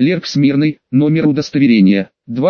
Лерк Смирный, номер удостоверения,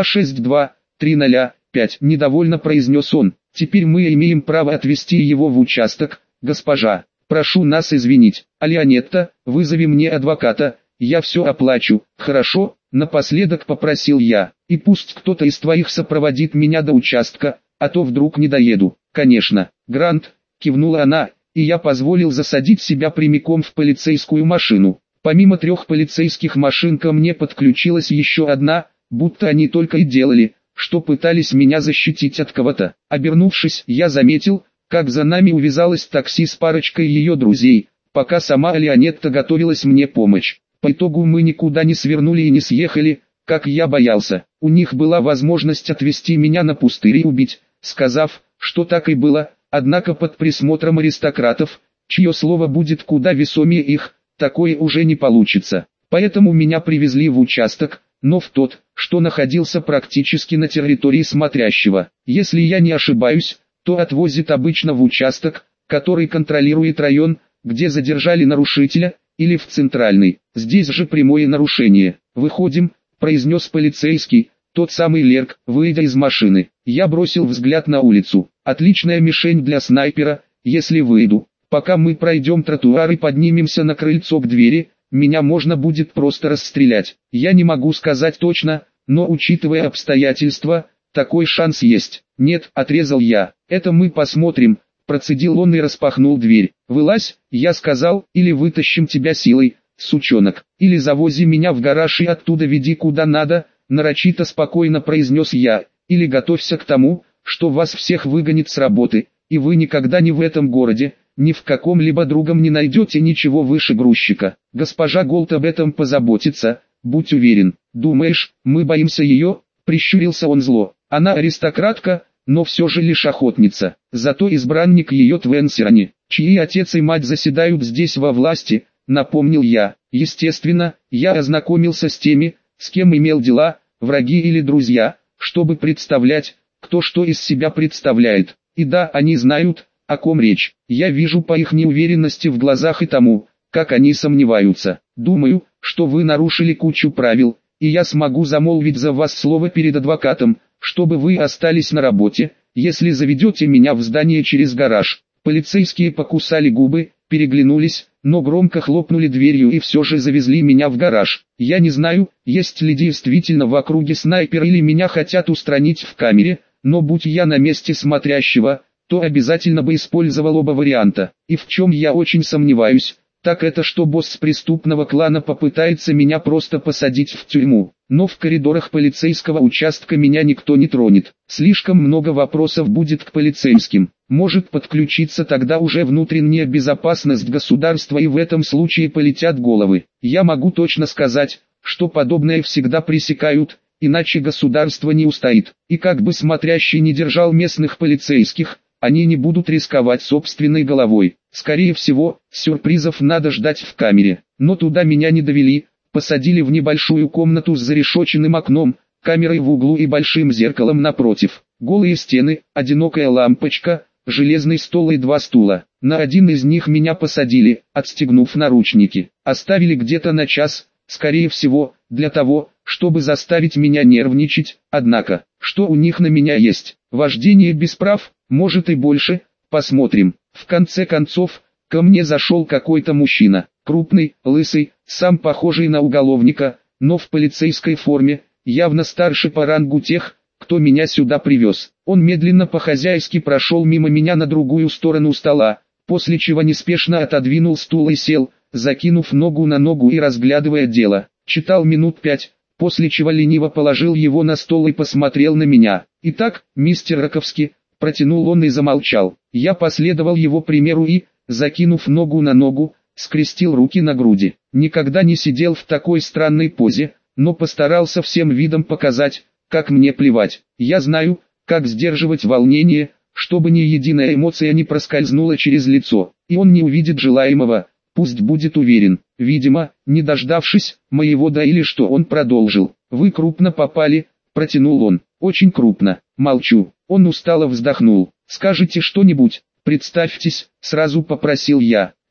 262-305, недовольно произнес он. Теперь мы имеем право отвезти его в участок, госпожа. Прошу нас извинить. Леонетта, вызови мне адвоката, я все оплачу. Хорошо, напоследок попросил я. И пусть кто-то из твоих сопроводит меня до участка, а то вдруг не доеду. Конечно, Грант, кивнула она, и я позволил засадить себя прямиком в полицейскую машину. Помимо 3 полицейских машин ко мне подключилась еще одна, будто они только и делали, что пытались меня защитить от кого-то. Обернувшись, я заметил, как за нами увязалось такси с парочкой ее друзей, пока сама Леонетта готовилась мне помочь. По итогу мы никуда не свернули и не съехали, как я боялся. У них была возможность отвезти меня на пустырь и убить, сказав, что так и было, однако под присмотром аристократов, чье слово будет куда весомее их, такое уже не получится. Поэтому меня привезли в участок, но в тот, что находился практически на территории смотрящего. Если я не ошибаюсь, то отвозит обычно в участок, который контролирует район, где задержали нарушителя, или в центральный. Здесь же прямое нарушение. «Выходим», — произнес полицейский, тот самый Лерк, выйдя из машины. Я бросил взгляд на улицу. Отличная мишень для снайпера, если выйду. Пока мы пройдем тротуар и поднимемся на крыльцо к двери, меня можно будет просто расстрелять. Я не могу сказать точно, но учитывая обстоятельства, такой шанс есть. «Нет», — отрезал я, — «это мы посмотрим», — процедил он и распахнул дверь. «Вылазь», — я сказал, — «или вытащим тебя силой, сучонок, или завози меня в гараж и оттуда веди куда надо», — нарочито спокойно произнес я, «или готовься к тому, что вас всех выгонит с работы, и вы никогда не в этом городе, ни в каком-либо другом не найдете ничего выше грузчика. Госпожа Голд об этом позаботится, будь уверен». «Думаешь, мы боимся ее?» — прищурился он зло. «Она аристократка, но все же лишь охотница. Зато избранник ее Твенсерани, чьи отец и мать заседают здесь во власти», — напомнил я. Естественно, я ознакомился с теми, с кем имел дела, враги или друзья, чтобы представлять, кто что из себя представляет. И да, они знают, о ком речь. Я вижу по их неуверенности в глазах и тому, как они сомневаются. Думаю, что вы нарушили кучу правил, и я смогу замолвить за вас слово перед адвокатом, чтобы вы остались на работе, если заведете меня в здание через гараж. Полицейские покусали губы, переглянулись, но громко хлопнули дверью и все же завезли меня в гараж. Я не знаю, есть ли действительно в округе снайпер или меня хотят устранить в камере, но будь я на месте смотрящего, то обязательно бы использовал оба варианта. И в чем я очень сомневаюсь, так это что босс преступного клана попытается меня просто посадить в тюрьму. Но в коридорах полицейского участка меня никто не тронет. Слишком много вопросов будет к полицейским. Может подключиться тогда уже внутренняя безопасность государства, и в этом случае полетят головы. Я могу точно сказать, что подобное всегда пресекают, иначе государство не устоит. И как бы смотрящий не держал местных полицейских, они не будут рисковать собственной головой. Скорее всего, сюрпризов надо ждать в камере. Но туда меня не довели, посадили в небольшую комнату с зарешоченным окном, камерой в углу и большим зеркалом напротив. Голые стены, одинокая лампочка, железный стол и 2 стула. На один из них меня посадили, отстегнув наручники. Оставили где-то на час, скорее всего, для того, чтобы заставить меня нервничать. Однако, что у них на меня есть? Вождение без прав, может и больше, посмотрим. В конце концов, ко мне зашел какой-то мужчина, крупный, лысый, сам похожий на уголовника, но в полицейской форме, явно старше по рангу тех, кто меня сюда привез. Он медленно по-хозяйски прошел мимо меня на другую сторону стола, после чего неспешно отодвинул стул и сел, закинув ногу на ногу и разглядывая дело. Читал минут 5, после чего лениво положил его на стол и посмотрел на меня. «Итак, мистер Раковский», — протянул он и замолчал. Я последовал его примеру и, закинув ногу на ногу, скрестил руки на груди. Никогда не сидел в такой странной позе, но постарался всем видом показать, как мне плевать. Я знаю, как сдерживать волнение, чтобы ни единая эмоция не проскользнула через лицо, и он не увидит желаемого, пусть будет уверен. Видимо, не дождавшись моего «да» или что, он продолжил. «Вы крупно попали», — протянул он. «Очень крупно». Молчу. Он устало вздохнул. «Скажите что-нибудь, представьтесь», — сразу попросил я.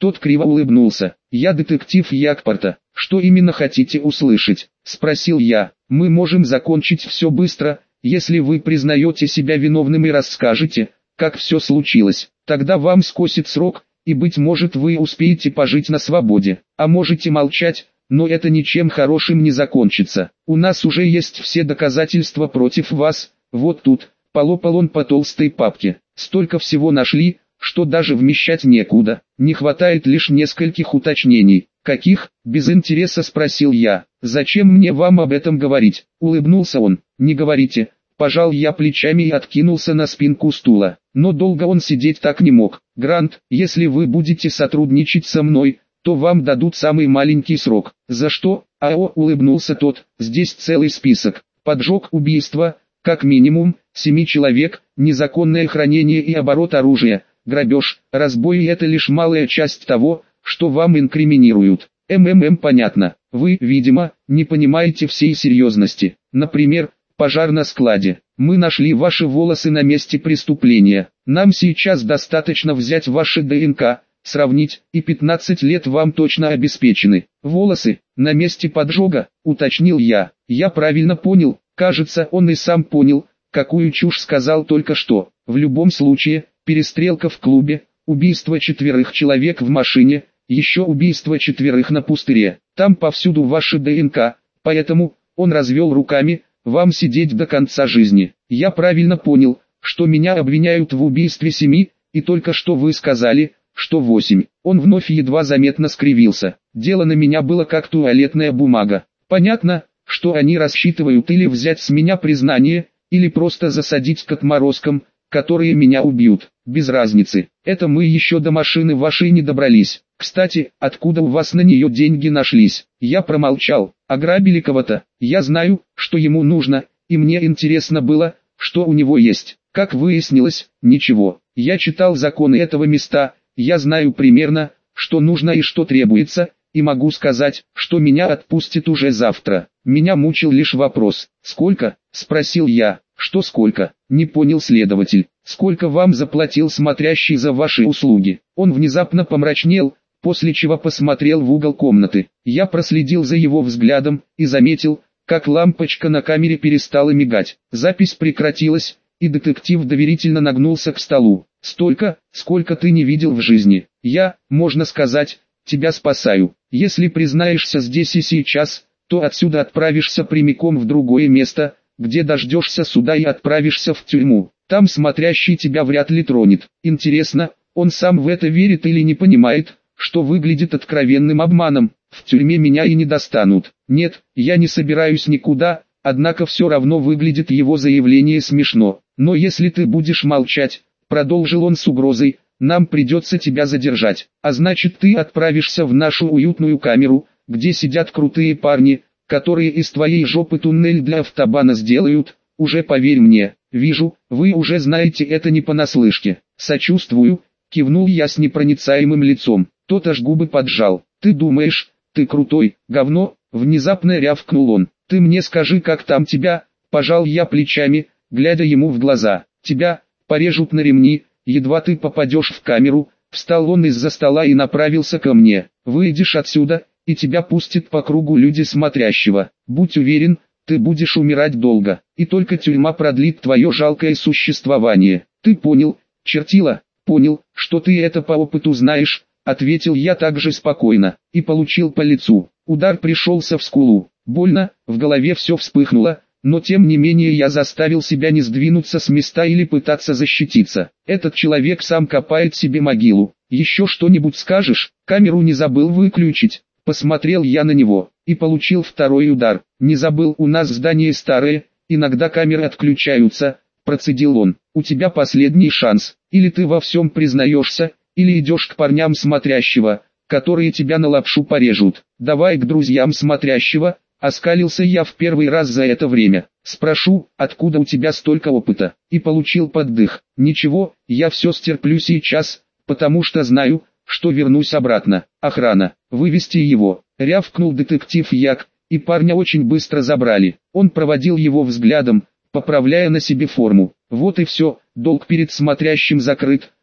Тот криво улыбнулся. «Я детектив Ягпорта. Что именно хотите услышать?» – спросил я. «Мы можем закончить все быстро, если вы признаете себя виновным и расскажете, как все случилось. Тогда вам скосит срок, и быть может вы успеете пожить на свободе. А можете молчать, но это ничем хорошим не закончится. У нас уже есть все доказательства против вас, вот тут». Полопал он по толстой папке. «Столько всего нашли, что даже вмещать некуда. Не хватает лишь нескольких уточнений». «Каких?» – без интереса спросил я. «Зачем мне вам об этом говорить?» – улыбнулся он. «Не говорите». Пожал я плечами и откинулся на спинку стула. Но долго он сидеть так не мог. «Грант, если вы будете сотрудничать со мной, то вам дадут самый маленький срок». «За что?» – улыбнулся тот. «Здесь целый список. Поджог, убийство, как минимум, 7 человек, незаконное хранение и оборот оружия, грабеж, разбой, и это лишь малая часть того, что вам инкриминируют». Понятно. Вы, видимо, не понимаете всей серьезности. Например, пожар на складе. Мы нашли ваши волосы на месте преступления. Нам сейчас достаточно взять ваши ДНК, сравнить, и 15 лет вам точно обеспечены. Волосы, на месте поджога, уточнил я. Я правильно понял? Кажется, он и сам понял, какую чушь сказал только что. В любом случае, перестрелка в клубе, убийство 4 человек в машине, еще убийство 4 на пустыре. Там повсюду ваши ДНК, поэтому, он развел руками, вам сидеть до конца жизни. Я правильно понял, что меня обвиняют в убийстве 7, и только что вы сказали, что 8. Он вновь едва заметно скривился. Дело на меня было как туалетная бумага. Понятно, что они рассчитывают или взять с меня признание, или просто засадить к отморозкам, которые меня убьют. Без разницы. Это мы еще до машины вашей не добрались. Кстати, откуда у вас на нее деньги нашлись? Я промолчал. Ограбили кого-то. Я знаю, что ему нужно, и мне интересно было, что у него есть. Как выяснилось, ничего. Я читал законы этого места, я знаю примерно, что нужно и что требуется, и могу сказать, что меня отпустят уже завтра. Меня мучил лишь вопрос. «Сколько?» – спросил я. «Что сколько?» – не понял следователь. «Сколько вам заплатил смотрящий за ваши услуги?» Он внезапно помрачнел, после чего посмотрел в угол комнаты. Я проследил за его взглядом и заметил, как лампочка на камере перестала мигать. Запись прекратилась, и детектив доверительно нагнулся к столу. «Столько, сколько ты не видел в жизни. Я, можно сказать, тебя спасаю. Если признаешься здесь и сейчас, то отсюда отправишься прямиком в другое место, где дождешься суда и отправишься в тюрьму. Там смотрящий тебя вряд ли тронет. Интересно, он сам в это верит или не понимает, что выглядит откровенным обманом? В тюрьме меня и не достанут. Нет, я не собираюсь никуда, однако все равно выглядит его заявление смешно. Но если ты будешь молчать, продолжил он с угрозой, нам придется тебя задержать. А значит, ты отправишься в нашу уютную камеру, где сидят крутые парни, которые из твоей жопы туннель для автобана сделают. Уже поверь мне, вижу, вы уже знаете это не понаслышке. Сочувствую, кивнул я с непроницаемым лицом. Тот аж губы поджал. Ты думаешь, ты крутой, говно? Внезапно рявкнул он. Ты мне скажи, как там тебя? Пожал я плечами, глядя ему в глаза. Тебя порежут на ремни, едва ты попадешь в камеру. Встал он из-за стола и направился ко мне. Выйдешь отсюда, и тебя пустят по кругу люди смотрящего. Будь уверен, ты будешь умирать долго, и только тюрьма продлит твое жалкое существование. Ты понял, чертила? Понял, что ты это по опыту знаешь, ответил я также спокойно, и получил по лицу. Удар пришелся в скулу. Больно, в голове все вспыхнуло, но тем не менее я заставил себя не сдвинуться с места или пытаться защититься. Этот человек сам копает себе могилу. Еще что-нибудь скажешь? Камеру не забыл выключить. Посмотрел я на него, и получил второй удар. Не забыл, у нас здание старое, иногда камеры отключаются, процедил он. У тебя последний шанс, или ты во всем признаешься, или идешь к парням смотрящего, которые тебя на лапшу порежут. Давай к друзьям смотрящего, оскалился я в первый раз за это время. Спрошу, откуда у тебя столько опыта, и получил поддых. Ничего, я все стерплю сейчас, потому что знаю, что вернусь обратно. Охрана, вывести его, рявкнул детектив Як, и парня очень быстро забрали. Он проводил его взглядом, поправляя на себе форму. Вот и все, долг перед смотрящим закрыт,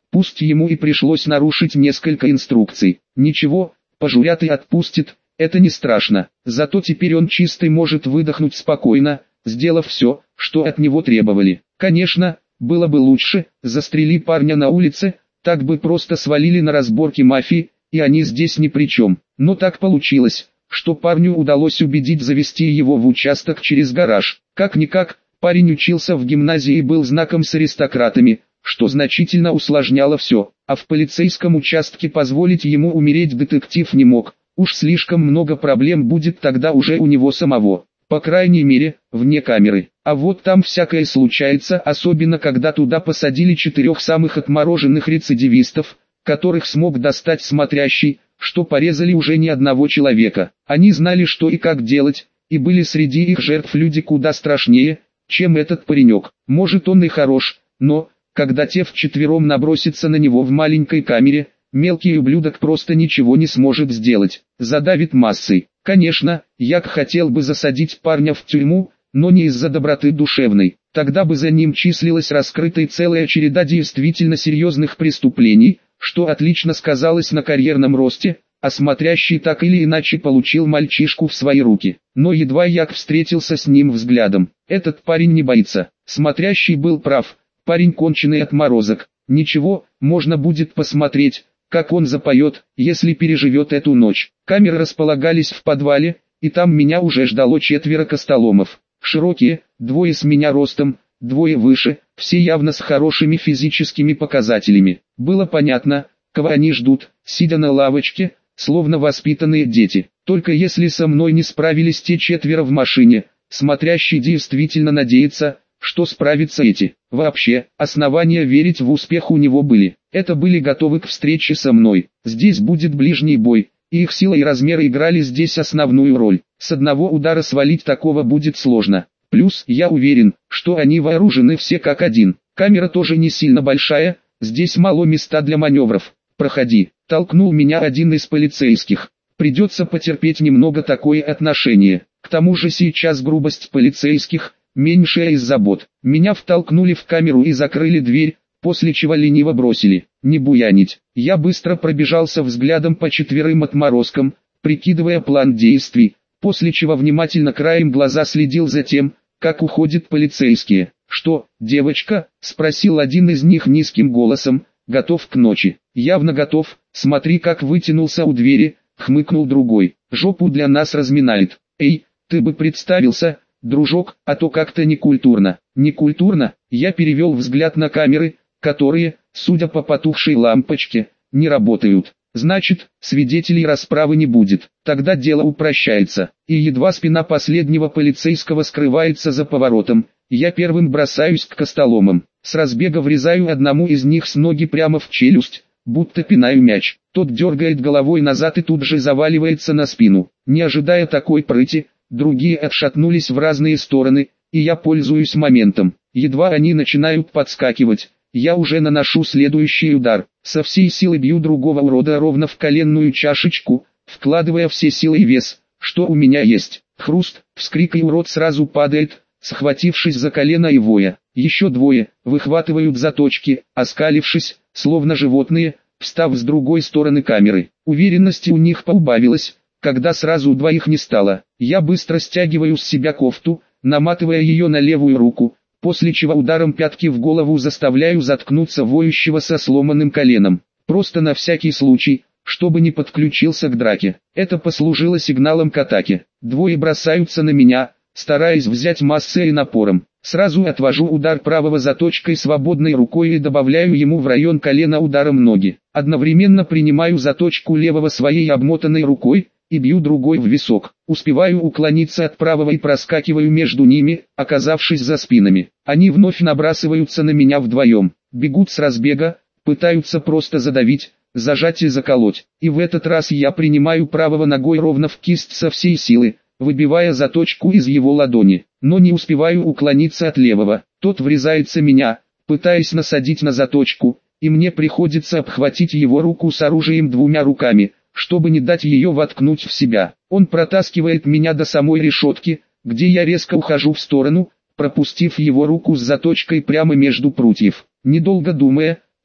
Пусть ему и пришлось нарушить несколько инструкций. Ничего, пожурят и отпустит, это не страшно. Зато теперь он чистый может выдохнуть спокойно, сделав все, что от него требовали. Конечно, было бы лучше, застрели парня на улице, так бы просто свалили на разборки мафии, и они здесь ни при чем. Но так получилось, что парню удалось убедить завести его в участок через гараж. Как-никак, парень учился в гимназии и был знаком с аристократами, что значительно усложняло все, а в полицейском участке позволить ему умереть детектив не мог. Уж слишком много проблем будет тогда уже у него самого. По крайней мере, вне камеры. А вот там всякое случается, особенно когда туда посадили 4 самых отмороженных рецидивистов, которых смог достать смотрящий, что порезали уже не одного человека. Они знали, что и как делать, и были среди их жертв люди куда страшнее, чем этот паренек. Может, он и хорош, но, когда те вчетвером набросятся на него в маленькой камере, мелкий ублюдок просто ничего не сможет сделать, задавит массой. Конечно, я хотел бы засадить парня в тюрьму, но не из-за доброты душевной. Тогда бы за ним числилась раскрытой целая череда действительно серьезных преступлений, что отлично сказалось на карьерном росте, а смотрящий так или иначе получил мальчишку в свои руки. Но едва я встретился с ним взглядом, этот парень не боится. Смотрящий был прав, парень конченый отморозок. Ничего, можно будет посмотреть, как он запоет, если переживет эту ночь. Камеры располагались в подвале, и там меня уже ждало 4 костоломов. Широкие, 2 с меня ростом, 2 выше, все явно с хорошими физическими показателями. Было понятно, кого они ждут, сидя на лавочке, словно воспитанные дети. Только если со мной не справились те 4 в машине, смотрящий действительно надеется, что справятся эти. Вообще, основания верить в успех у него были. Это были готовы к встрече со мной. Здесь будет ближний бой, и их сила и размеры играли здесь основную роль. С одного удара свалить такого будет сложно. Плюс, я уверен, что они вооружены все как один. Камера тоже не сильно большая, здесь мало места для маневров. «Проходи», — толкнул меня один из полицейских. Придется потерпеть немного такое отношение. К тому же сейчас грубость полицейских — меньшая из забот. Меня втолкнули в камеру и закрыли дверь, после чего лениво бросили: «Не буянить». Я быстро пробежался взглядом по 4 отморозкам, прикидывая план действий, после чего внимательно краем глаза следил за тем, как уходят полицейские. «Что, девочка?» — спросил один из них низким голосом. «Готов к ночи?» «Явно готов, смотри, как вытянулся у двери», — хмыкнул другой. «Жопу для нас разминает». «Эй, ты бы представился, дружок, а то как-то некультурно». «Некультурно?» Я перевел взгляд на камеры, которые, судя по потухшей лампочке, не работают. Значит, свидетелей расправы не будет. Тогда дело упрощается. И едва спина последнего полицейского скрывается за поворотом, я первым бросаюсь к костоломам. С разбега врезаю одному из них с ноги прямо в челюсть, будто пинаю мяч. Тот дергает головой назад и тут же заваливается на спину. Не ожидая такой прыти, другие отшатнулись в разные стороны, и я пользуюсь моментом. Едва они начинают подскакивать, я уже наношу следующий удар. Со всей силы бью другого урода ровно в коленную чашечку, вкладывая все силы и вес, что у меня есть. Хруст, вскрик, и урод сразу падает, схватившись за колено и воя. Еще 2 выхватывают заточки, оскалившись, словно животные, встав с другой стороны камеры. Уверенности у них поубавилось, когда сразу 2 не стало. Я быстро стягиваю с себя кофту, наматывая ее на левую руку, после чего ударом пятки в голову заставляю заткнуться воющего со сломанным коленом. Просто на всякий случай, чтобы не подключился к драке. Это послужило сигналом к атаке. 2 бросаются на меня, стараясь взять массой и напором. Сразу отвожу удар правого заточкой свободной рукой и добавляю ему в район колена ударом ноги. Одновременно принимаю заточку левого своей обмотанной рукой и бью другой в висок. Успеваю уклониться от правого и проскакиваю между ними, оказавшись за спинами. Они вновь набрасываются на меня вдвоем, бегут с разбега, пытаются просто задавить, зажать и заколоть. И в этот раз я принимаю правого ногой ровно в кисть со всей силы, выбивая заточку из его ладони, но не успеваю уклониться от левого. Тот врезается меня, пытаясь насадить на заточку, и мне приходится обхватить его руку с оружием 2 руками, чтобы не дать ее воткнуть в себя. Он протаскивает меня до самой решетки, где я резко ухожу в сторону, пропустив его руку с заточкой прямо между прутьев. Недолго думая,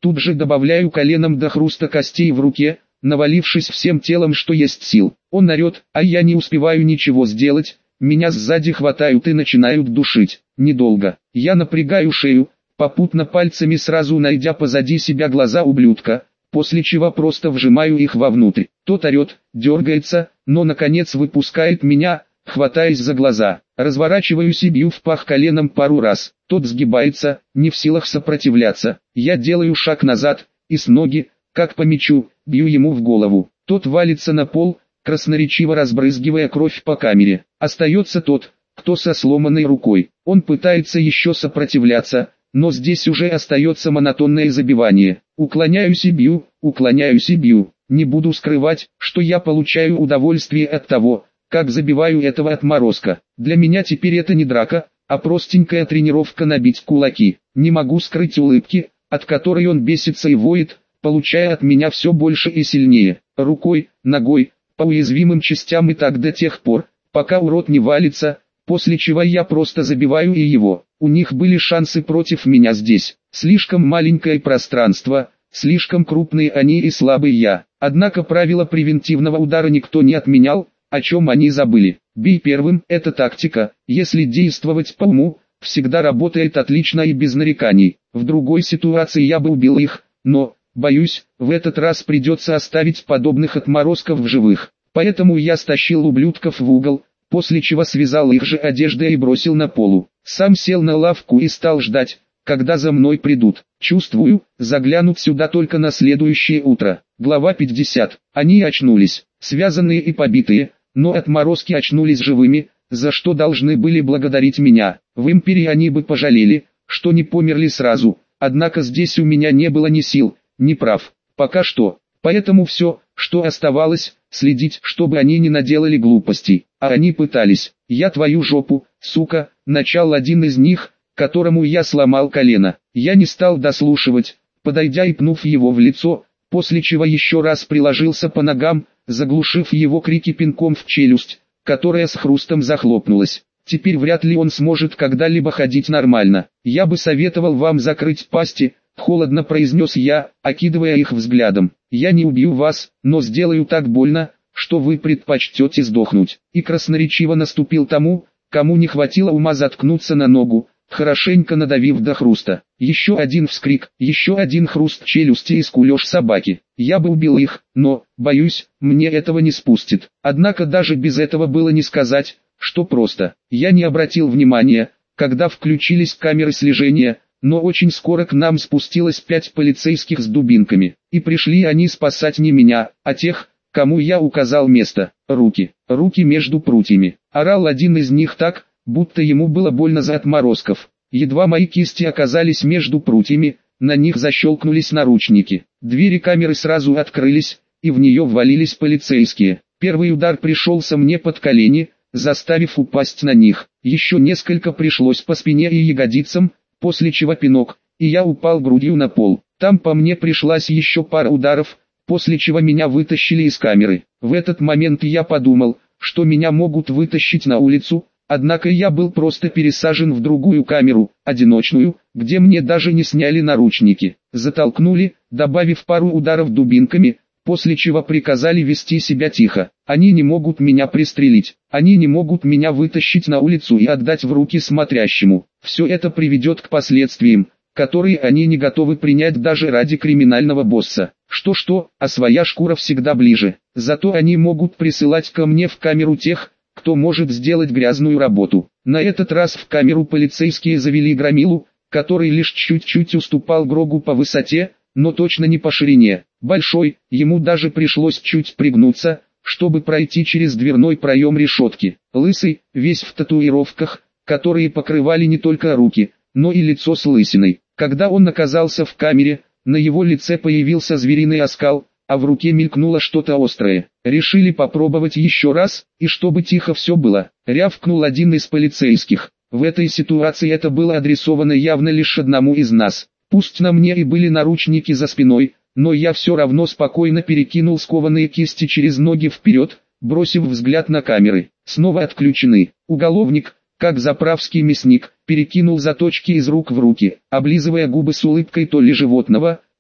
Тут же добавляю коленом до хруста костей в руке, навалившись всем телом, что есть сил. Он орет, а я не успеваю ничего сделать, меня сзади хватают и начинают душить. Недолго. Я напрягаю шею, попутно пальцами сразу найдя позади себя глаза ублюдка, после чего просто вжимаю их вовнутрь. Тот орет, дергается, но наконец выпускает меня, хватаясь за глаза. Разворачиваюсь и бью в пах коленом пару раз. Тот сгибается, не в силах сопротивляться. Я делаю шаг назад, и с ноги, как по мячу, бью ему в голову. Тот валится на пол, красноречиво разбрызгивая кровь по камере. Остается тот, кто со сломанной рукой. Он пытается еще сопротивляться, но здесь уже остается монотонное забивание. Уклоняюсь и бью, уклоняюсь и бью. Не буду скрывать, что я получаю удовольствие от того, как забиваю этого отморозка. Для меня теперь это не драка, а простенькая тренировка набить кулаки. Не могу скрыть улыбки, от которой он бесится и воет, получая от меня все больше и сильнее. Рукой, ногой, по уязвимым частям и так до тех пор, пока урод не валится, после чего я просто забиваю и его. У них были шансы против меня здесь. Слишком маленькое пространство, слишком крупные они и слабый я. Однако правила превентивного удара никто не отменял, о чем они забыли. Бей первым, это тактика, если действовать по уму, всегда работает отлично и без нареканий. В другой ситуации я бы убил их, но, боюсь, в этот раз придется оставить подобных отморозков в живых. Поэтому я стащил ублюдков в угол, после чего связал их же одеждой и бросил на полу. Сам сел на лавку и стал ждать, когда за мной придут. Чувствую, заглянут сюда только на следующее утро. Глава 50. Они очнулись, связанные и побитые, но отморозки очнулись живыми, за что должны были благодарить меня. В империи они бы пожалели, что не померли сразу, однако здесь у меня не было ни сил, ни прав. Пока что. Поэтому все, что оставалось, следить, чтобы они не наделали глупостей. А они пытались. Я твою жопу, сука, начал один из них, которому я сломал колено. Я не стал дослушивать, подойдя и пнув его в лицо, после чего еще раз приложился по ногам, заглушив его крики пинком в челюсть, которая с хрустом захлопнулась. Теперь вряд ли он сможет когда-либо ходить нормально. Я бы советовал вам закрыть пасти, холодно произнес я, окидывая их взглядом. Я не убью вас, но сделаю так больно, что вы предпочтете сдохнуть. И красноречиво наступил тому, кому не хватило ума заткнуться на ногу, хорошенько надавив до хруста. Еще один вскрик, еще один хруст челюсти и скулеж собаки. Я бы убил их, но, боюсь, мне этого не спустит. Однако даже без этого было не сказать, что просто. Я не обратил внимания, когда включились камеры слежения, но очень скоро к нам спустилось 5 полицейских с дубинками. И пришли они спасать не меня, а тех, кому я указал место. Руки, руки между прутьями. Орал один из них так, будто ему было больно за отморозков. Едва мои кисти оказались между прутьями, на них защелкнулись наручники. Двери камеры сразу открылись, и в нее ввалились полицейские. Первый удар пришелся мне под колени, заставив упасть на них. Еще несколько пришлось по спине и ягодицам, после чего пинок, и я упал грудью на пол. Там по мне пришлась еще пара ударов, после чего меня вытащили из камеры. В этот момент я подумал, что меня могут вытащить на улицу, однако я был просто пересажен в другую камеру, одиночную, где мне даже не сняли наручники. Затолкнули, добавив пару ударов дубинками, после чего приказали вести себя тихо. Они не могут меня пристрелить, они не могут меня вытащить на улицу и отдать в руки смотрящему. Все это приведет к последствиям, которые они не готовы принять даже ради криминального босса. Что-что, а своя шкура всегда ближе. Зато они могут присылать ко мне в камеру тех, кто может сделать грязную работу. На этот раз в камеру полицейские завели громилу, который лишь чуть-чуть уступал Грогу по высоте, но точно не по ширине. Большой, ему даже пришлось чуть пригнуться, чтобы пройти через дверной проем решетки. Лысый, весь в татуировках, которые покрывали не только руки, но и лицо с лысиной. Когда он оказался в камере, на его лице появился звериный оскал, а в руке мелькнуло что-то острое. Решили попробовать еще раз, и чтобы тихо все было, рявкнул один из полицейских. В этой ситуации это было адресовано явно лишь одному из нас. Пусть на мне и были наручники за спиной, но я все равно спокойно перекинул скованные кисти через ноги вперед, бросив взгляд на камеры. Снова отключены. Уголовник, как заправский мясник, перекинул заточки из рук в руки, облизывая губы с улыбкой то ли животного,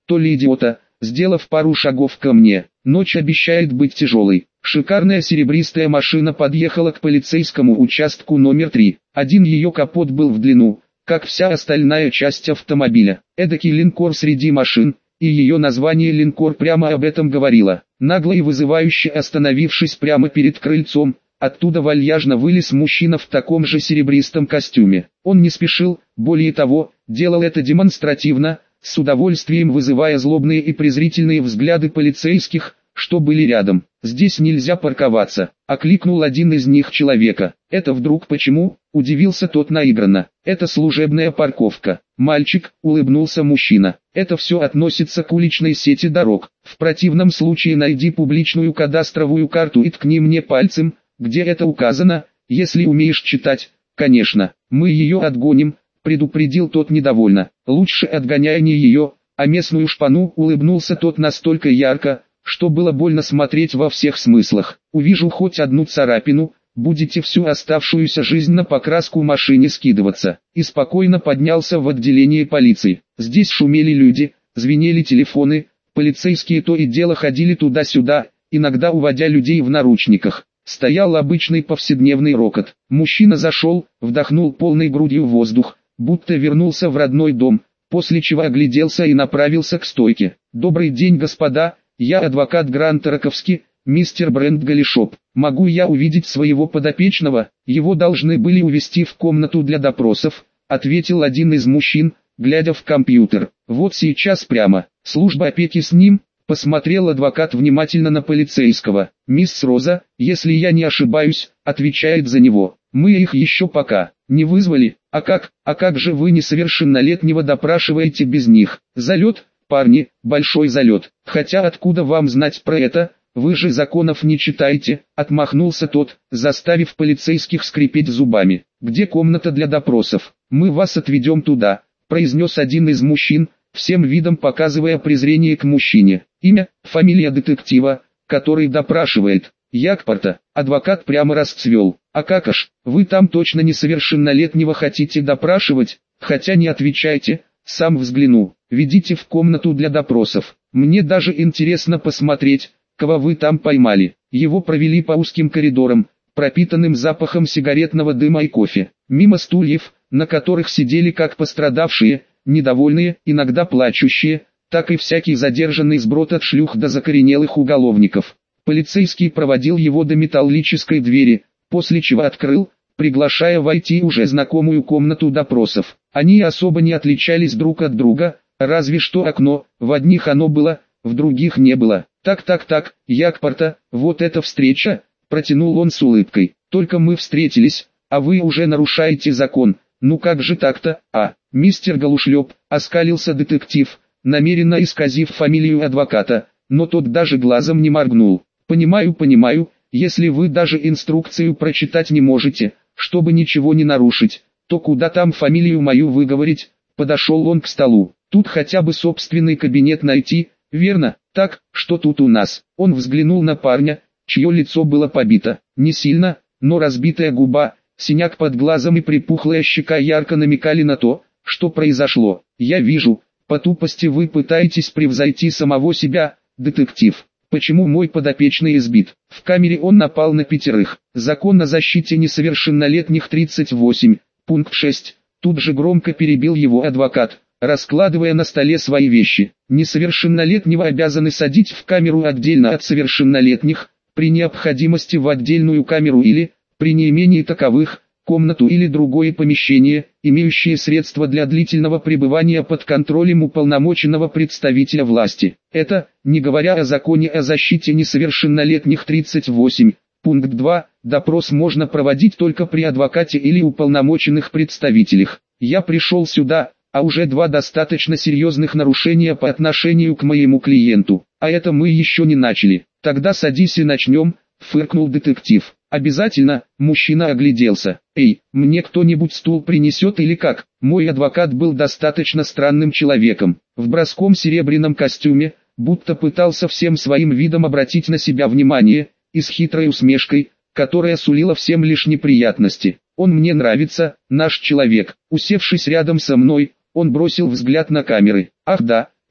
то ли идиота, сделав пару шагов ко мне. Ночь обещает быть тяжелой. Шикарная серебристая машина подъехала к полицейскому участку номер 3. Один ее капот был в длину, как вся остальная часть автомобиля. Эдакий линкор среди машин, и ее название линкор прямо об этом говорило. Нагло и вызывающе остановившись прямо перед крыльцом, оттуда вальяжно вылез мужчина в таком же серебристом костюме. Он не спешил, более того, делал это демонстративно, с удовольствием вызывая злобные и презрительные взгляды полицейских, что были рядом. «Здесь нельзя парковаться», — окликнул один из них человека. «Это вдруг почему?» — удивился тот наигранно. «Это служебная парковка». «Мальчик», — улыбнулся мужчина, — «это все относится к уличной сети дорог. В противном случае найди публичную кадастровую карту и ткни мне пальцем, где это указано, если умеешь читать, конечно. Мы ее отгоним», — предупредил тот недовольно. «Лучше отгоняй не ее, а местную шпану», — улыбнулся тот настолько ярко, что было больно смотреть во всех смыслах. «Увижу хоть одну царапину, будете всю оставшуюся жизнь на покраску машине скидываться». И спокойно поднялся в отделение полиции. Здесь шумели люди, звенели телефоны, полицейские то и дело ходили туда-сюда, иногда уводя людей в наручниках. Стоял обычный повседневный рокот. Мужчина зашел, вдохнул полной грудью воздух, будто вернулся в родной дом, после чего огляделся и направился к стойке. «Добрый день, господа, я адвокат Грант Раковский, мистер Брент Галишоп. Могу я увидеть своего подопечного?» «Его должны были увезти в комнату для допросов», — ответил один из мужчин, глядя в компьютер. «Вот сейчас прямо. Служба опеки с ним», — посмотрел адвокат внимательно на полицейского. «Мисс Роза, если я не ошибаюсь, отвечает за него. Мы их еще пока не вызвали. А как же вы несовершеннолетнего допрашиваете без них? Залет, парни, большой залет. Хотя откуда вам знать про это? Вы же законов не читаете», — отмахнулся тот, заставив полицейских скрипеть зубами. «Где комната для допросов? Мы вас отведем туда», — произнес один из мужчин, всем видом показывая презрение к мужчине. «Имя, фамилия детектива, который допрашивает?» «Ягпарта». Адвокат прямо расцвел. «А как аж, вы там точно несовершеннолетнего хотите допрашивать? Хотя не отвечайте, сам взгляну. Ведите в комнату для допросов. Мне даже интересно посмотреть, кого вы там поймали». Его провели по узким коридорам, пропитанным запахом сигаретного дыма и кофе, мимо стульев, на которых сидели как пострадавшие, недовольные, иногда плачущие, так и всякий задержанный сброд от шлюх до закоренелых уголовников. Полицейский проводил его до металлической двери, после чего открыл, приглашая войти уже знакомую комнату допросов. Они особо не отличались друг от друга, разве что окно, в одних оно было, в других не было. Так, Ягпарта, вот эта встреча», — протянул он с улыбкой. «Только мы встретились, а вы уже нарушаете закон. Ну как же так-то, а?» «Мистер Галушлеп», — оскалился детектив, намеренно исказив фамилию адвоката, но тот даже глазом не моргнул. «Понимаю, если вы даже инструкцию прочитать не можете, чтобы ничего не нарушить, то куда там фамилию мою выговорить?» Подошел он к столу. «Тут хотя бы собственный кабинет найти, верно? Так, что тут у нас?» Он взглянул на парня, чье лицо было побито. Не сильно, но разбитая губа, синяк под глазом и припухлая щека ярко намекали на то, что произошло. «Я вижу, по тупости вы пытаетесь превзойти самого себя, детектив. Почему мой подопечный избит? В камере он напал на 5. Закон о защите несовершеннолетних 38, пункт 6. Тут же громко перебил его адвокат, раскладывая на столе свои вещи. Несовершеннолетнего обязаны садить в камеру отдельно от совершеннолетних, при необходимости в отдельную камеру или, при неимении таковых, комнату или другое помещение, имеющее средства для длительного пребывания под контролем уполномоченного представителя власти. Это, не говоря о законе о защите несовершеннолетних 38, пункт 2, допрос можно проводить только при адвокате или уполномоченных представителях. Я пришел сюда, а уже 2 достаточно серьезных нарушения по отношению к моему клиенту, а это мы еще не начали. Тогда садись и начнем, фыркнул детектив. «Обязательно», мужчина огляделся. «Эй, мне кто-нибудь стул принесет или как?» Мой адвокат был достаточно странным человеком, в броском серебряном костюме, будто пытался всем своим видом обратить на себя внимание, и с хитрой усмешкой, которая сулила всем лишь неприятности. «Он мне нравится, наш человек». Усевшись рядом со мной, он бросил взгляд на камеры. «Ах да,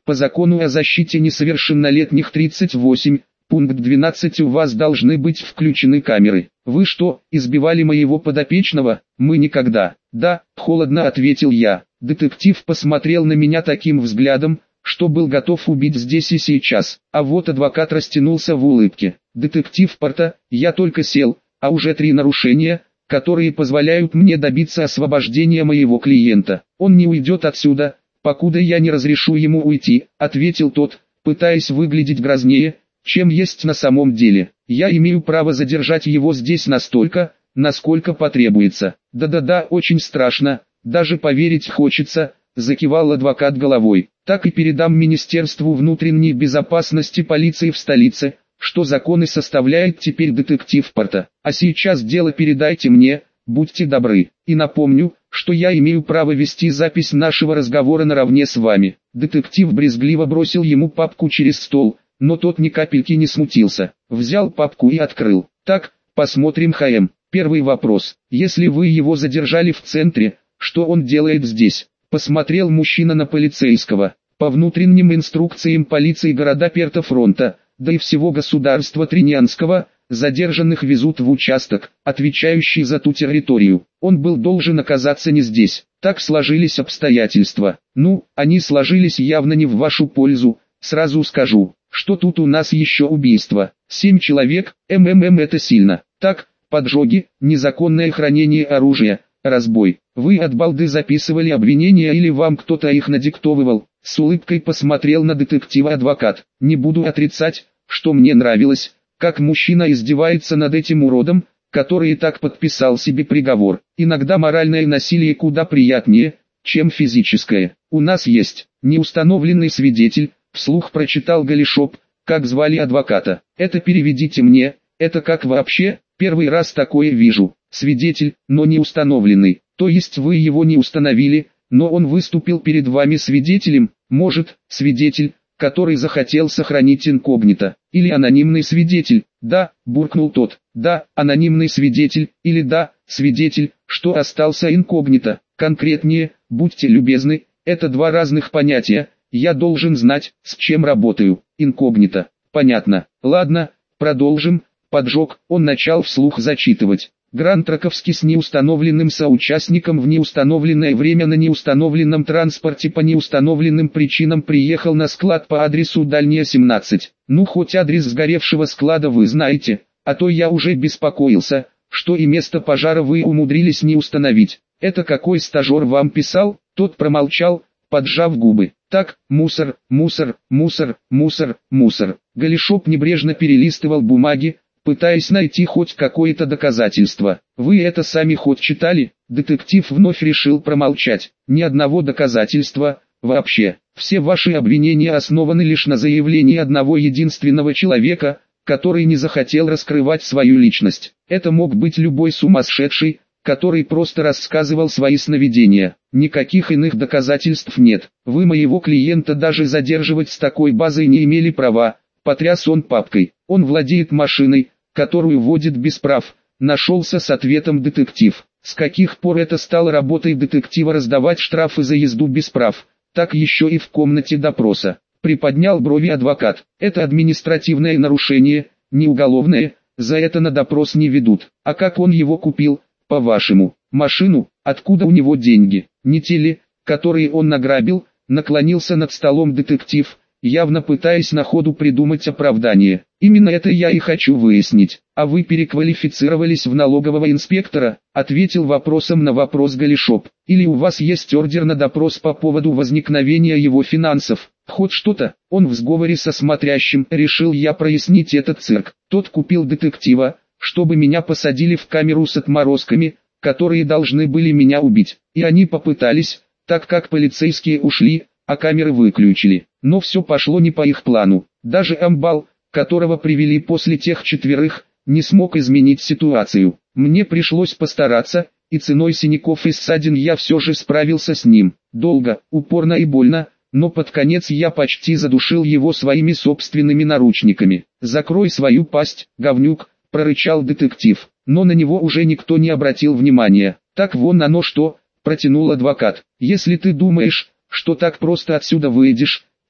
По закону о защите несовершеннолетних 38, пункт 12 у вас должны быть включены камеры. Вы что, избивали моего подопечного? Мы никогда. Да, холодно ответил я. Детектив посмотрел на меня таким взглядом, что был готов убить здесь и сейчас. А вот адвокат растянулся в улыбке. Детектив Порта, я только сел, а уже 3 нарушения, которые позволяют мне добиться освобождения моего клиента. Он не уйдет отсюда, покуда я не разрешу ему уйти, ответил тот, пытаясь выглядеть грознее, чем есть на самом деле. Я имею право задержать его здесь настолько, насколько потребуется. Да-да-да, очень страшно, даже поверить хочется, закивал адвокат головой. Так и передам Министерству внутренней безопасности полиции в столице, что законы составляет теперь детектив Порта. А сейчас дело передайте мне, будьте добры. И напомню, что я имею право вести запись нашего разговора наравне с вами. Детектив брезгливо бросил ему папку через стол, но тот ни капельки не смутился. Взял папку и открыл. Так, посмотрим ХМ. Первый вопрос. Если вы его задержали в центре, что он делает здесь? Посмотрел мужчина на полицейского. По внутренним инструкциям полиции города Перта-Фронта, да и всего государства Триньянского, задержанных везут в участок, отвечающий за ту территорию. Он был должен оказаться не здесь. Так сложились обстоятельства. Ну, они сложились явно не в вашу пользу, сразу скажу, что тут у нас еще убийство. 7 человек, это сильно. Так, поджоги, незаконное хранение оружия, разбой. Вы от балды записывали обвинения или вам кто-то их надиктовывал? С улыбкой посмотрел на детектива адвокат. Не буду отрицать, что мне нравилось, как мужчина издевается над этим уродом, который и так подписал себе приговор. Иногда моральное насилие куда приятнее, чем физическое. У нас есть неустановленный свидетель, вслух прочитал Галишоп, как звали адвоката. Это переведите мне, это как вообще, первый раз такое вижу. Свидетель, но не установленный, то есть вы его не установили, но он выступил перед вами свидетелем, может, свидетель, который захотел сохранить инкогнито, или анонимный свидетель, да, буркнул тот, да, анонимный свидетель, или да, свидетель, что остался инкогнито, конкретнее, будьте любезны, это 2 разных понятия, я должен знать, с чем работаю, инкогнито, понятно, ладно, продолжим, поджог, он начал вслух зачитывать. Грант Раковский с неустановленным соучастником в неустановленное время на неустановленном транспорте по неустановленным причинам приехал на склад по адресу Дальняя 17. Ну хоть адрес сгоревшего склада вы знаете, а то я уже беспокоился, что и место пожара вы умудрились не установить. Это какой стажер вам писал? Тот промолчал, поджав губы. Так, мусор, мусор, мусор, мусор, мусор. Галишоп небрежно перелистывал бумаги, пытаясь найти хоть какое-то доказательство. Вы это сами хоть читали? Детектив вновь решил промолчать. Ни одного доказательства, вообще. Все ваши обвинения основаны лишь на заявлении одного единственного человека, который не захотел раскрывать свою личность. Это мог быть любой сумасшедший, который просто рассказывал свои сновидения. Никаких иных доказательств нет. Вы моего клиента даже задерживать с такой базой не имели права. Потряс он папкой. Он владеет машиной, которую водит без прав. Нашелся с ответом детектив. С каких пор это стало работой детектива раздавать штрафы за езду без прав? Так еще и в комнате допроса. Приподнял брови адвокат. Это административное нарушение, не уголовное, за это на допрос не ведут. А как он его купил, по-вашему? Машину? Откуда у него деньги? Не те ли, которые он награбил? Наклонился над столом детектив, явно пытаясь на ходу придумать оправдание. Именно это я и хочу выяснить. А вы переквалифицировались в налогового инспектора? Ответил вопросом на вопрос Галишоп. Или у вас есть ордер на допрос по поводу возникновения его финансов? Хоть что-то. Он в сговоре со смотрящим. Решил я прояснить этот цирк. Тот купил детектива, чтобы меня посадили в камеру с отморозками, которые должны были меня убить. И они попытались, так как полицейские ушли, а камеры выключили. Но все пошло не по их плану. Даже амбал, которого привели после тех 4, не смог изменить ситуацию. Мне пришлось постараться, и ценой синяков и ссадин я все же справился с ним. Долго, упорно и больно, но под конец я почти задушил его своими собственными наручниками. «Закрой свою пасть, говнюк», — прорычал детектив. Но на него уже никто не обратил внимания. «Так вон оно что», — протянул адвокат. «Если ты думаешь, что так просто отсюда выйдешь,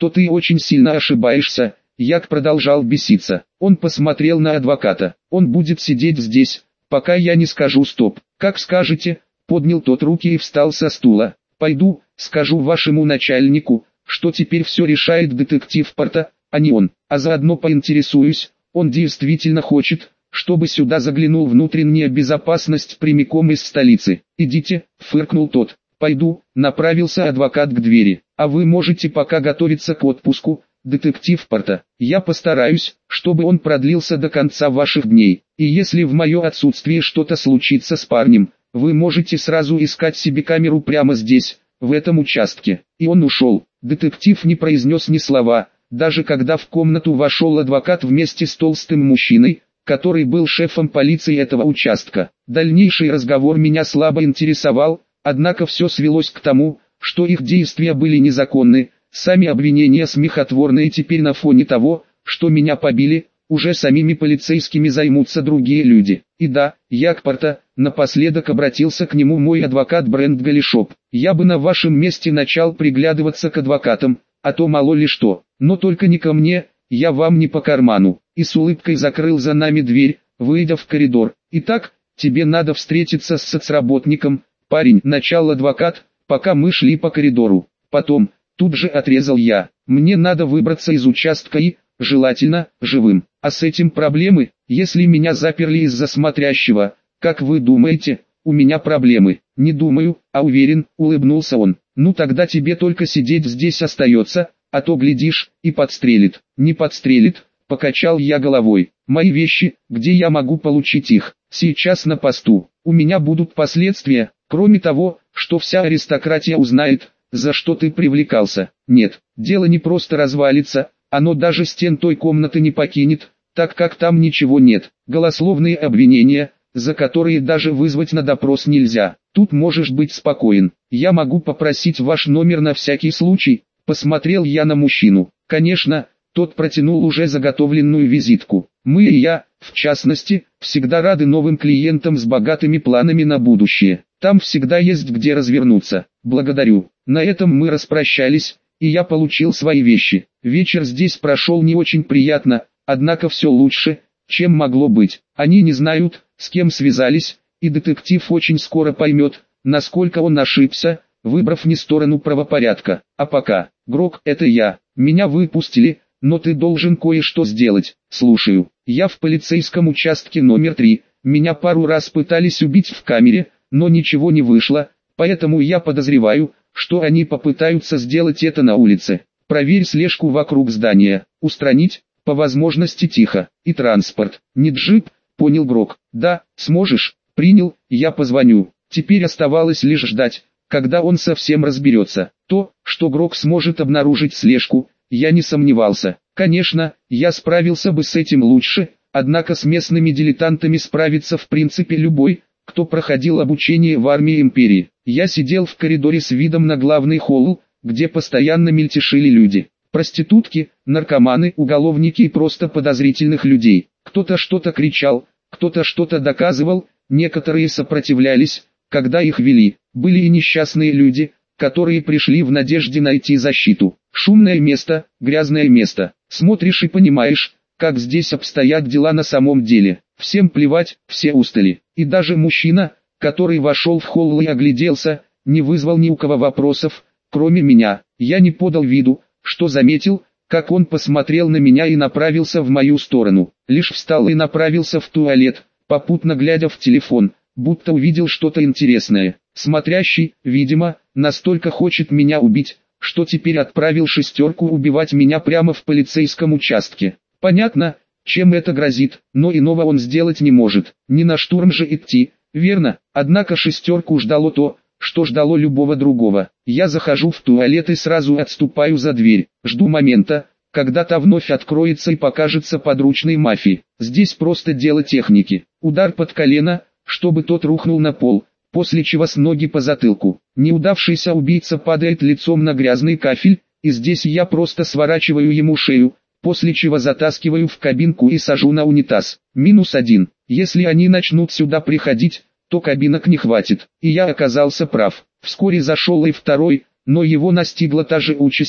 то ты очень сильно ошибаешься. Як продолжал беситься. Он посмотрел на адвоката. Он будет сидеть здесь, пока я не скажу стоп. Как скажете, поднял тот руки и встал со стула. Пойду, скажу вашему начальнику, что теперь все решает детектив Порта, а не он. А заодно поинтересуюсь, он действительно хочет, чтобы сюда заглянул внутренняя безопасность прямиком из столицы. Идите, фыркнул тот. Пойду, направился адвокат к двери. А вы можете пока готовиться к отпуску, детектив Порта. Я постараюсь, чтобы он продлился до конца ваших дней. И если в мое отсутствие что-то случится с парнем, вы можете сразу искать себе камеру прямо здесь, в этом участке. И он ушел. Детектив не произнес ни слова, даже когда в комнату вошел адвокат вместе с толстым мужчиной, который был шефом полиции этого участка. Дальнейший разговор меня слабо интересовал, однако все свелось к тому, что их действия были незаконны, сами обвинения смехотворны, и теперь на фоне того, что меня побили, уже самими полицейскими займутся другие люди. И да, Як Порта, напоследок обратился к нему мой адвокат Брент Галишоп. Я бы на вашем месте начал приглядываться к адвокатам, а то мало ли что, но только не ко мне, я вам не по карману. И с улыбкой закрыл за нами дверь, выйдя в коридор. Итак, тебе надо встретиться с соцработником, парень, начал адвокат, пока мы шли по коридору. Потом, тут же отрезал я, мне надо выбраться из участка и, желательно, живым. А с этим проблемы, если меня заперли из-за смотрящего, как вы думаете, у меня проблемы? Не думаю, а уверен, улыбнулся он. Ну тогда тебе только сидеть здесь остается, а то глядишь, и подстрелит. Не подстрелит, покачал я головой. Мои вещи, где я могу получить их? Сейчас на посту. У меня будут последствия, кроме того, что вся аристократия узнает, за что ты привлекался. Нет, дело не просто развалится, оно даже стен той комнаты не покинет, так как там ничего нет. Голословные обвинения, за которые даже вызвать на допрос нельзя. Тут можешь быть спокоен. Я могу попросить ваш номер на всякий случай. Посмотрел я на мужчину. Конечно, тот протянул уже заготовленную визитку. Мы и я, в частности, всегда рады новым клиентам с богатыми планами на будущее. Там всегда есть где развернуться. Благодарю. На этом мы распрощались, и я получил свои вещи. Вечер здесь прошел не очень приятно, однако все лучше, чем могло быть. Они не знают, с кем связались, и детектив очень скоро поймет, насколько он ошибся, выбрав не сторону правопорядка. А пока, Грок, это я. Меня выпустили, но ты должен кое-что сделать. Слушаю. Я в полицейском участке номер 3. Меня пару раз пытались убить в камере, но ничего не вышло, поэтому я подозреваю, что они попытаются сделать это на улице. Проверь слежку вокруг здания. Устранить, по возможности тихо. И транспорт. Не джип, понял Грок. Да, сможешь. Принял, я позвоню. Теперь оставалось лишь ждать, когда он совсем разберется. То, что Грок сможет обнаружить слежку, я не сомневался. Конечно, я справился бы с этим лучше, однако с местными дилетантами справится в принципе любой, кто проходил обучение в армии империи. Я сидел в коридоре с видом на главный холл, где постоянно мельтешили люди. Проститутки, наркоманы, уголовники и просто подозрительных людей. Кто-то что-то кричал, кто-то что-то доказывал, некоторые сопротивлялись, когда их вели. Были и несчастные люди, которые пришли в надежде найти защиту. Шумное место, грязное место. Смотришь и понимаешь, как здесь обстоят дела на самом деле. Всем плевать, все устали. И даже мужчина, который вошел в холл и огляделся, не вызвал ни у кого вопросов, кроме меня. Я не подал виду, что заметил, как он посмотрел на меня и направился в мою сторону. Лишь встал и направился в туалет, попутно глядя в телефон, будто увидел что-то интересное. Смотрящий, видимо, настолько хочет меня убить, что теперь отправил шестерку убивать меня прямо в полицейском участке. Понятно, чем это грозит, но иного он сделать не может. Не на штурм же идти, верно? Однако шестерку ждало то, что ждало любого другого. Я захожу в туалет и сразу отступаю за дверь. Жду момента, когда та вновь откроется и покажется подручной мафии. Здесь просто дело техники. Удар под колено, чтобы тот рухнул на пол, после чего с ноги по затылку. Неудавшийся убийца падает лицом на грязный кафель, и здесь я просто сворачиваю ему шею, после чего затаскиваю в кабинку и сажу на унитаз. -1. Если они начнут сюда приходить, то кабинок не хватит. И я оказался прав. Вскоре зашел и второй, но его настигла та же участь,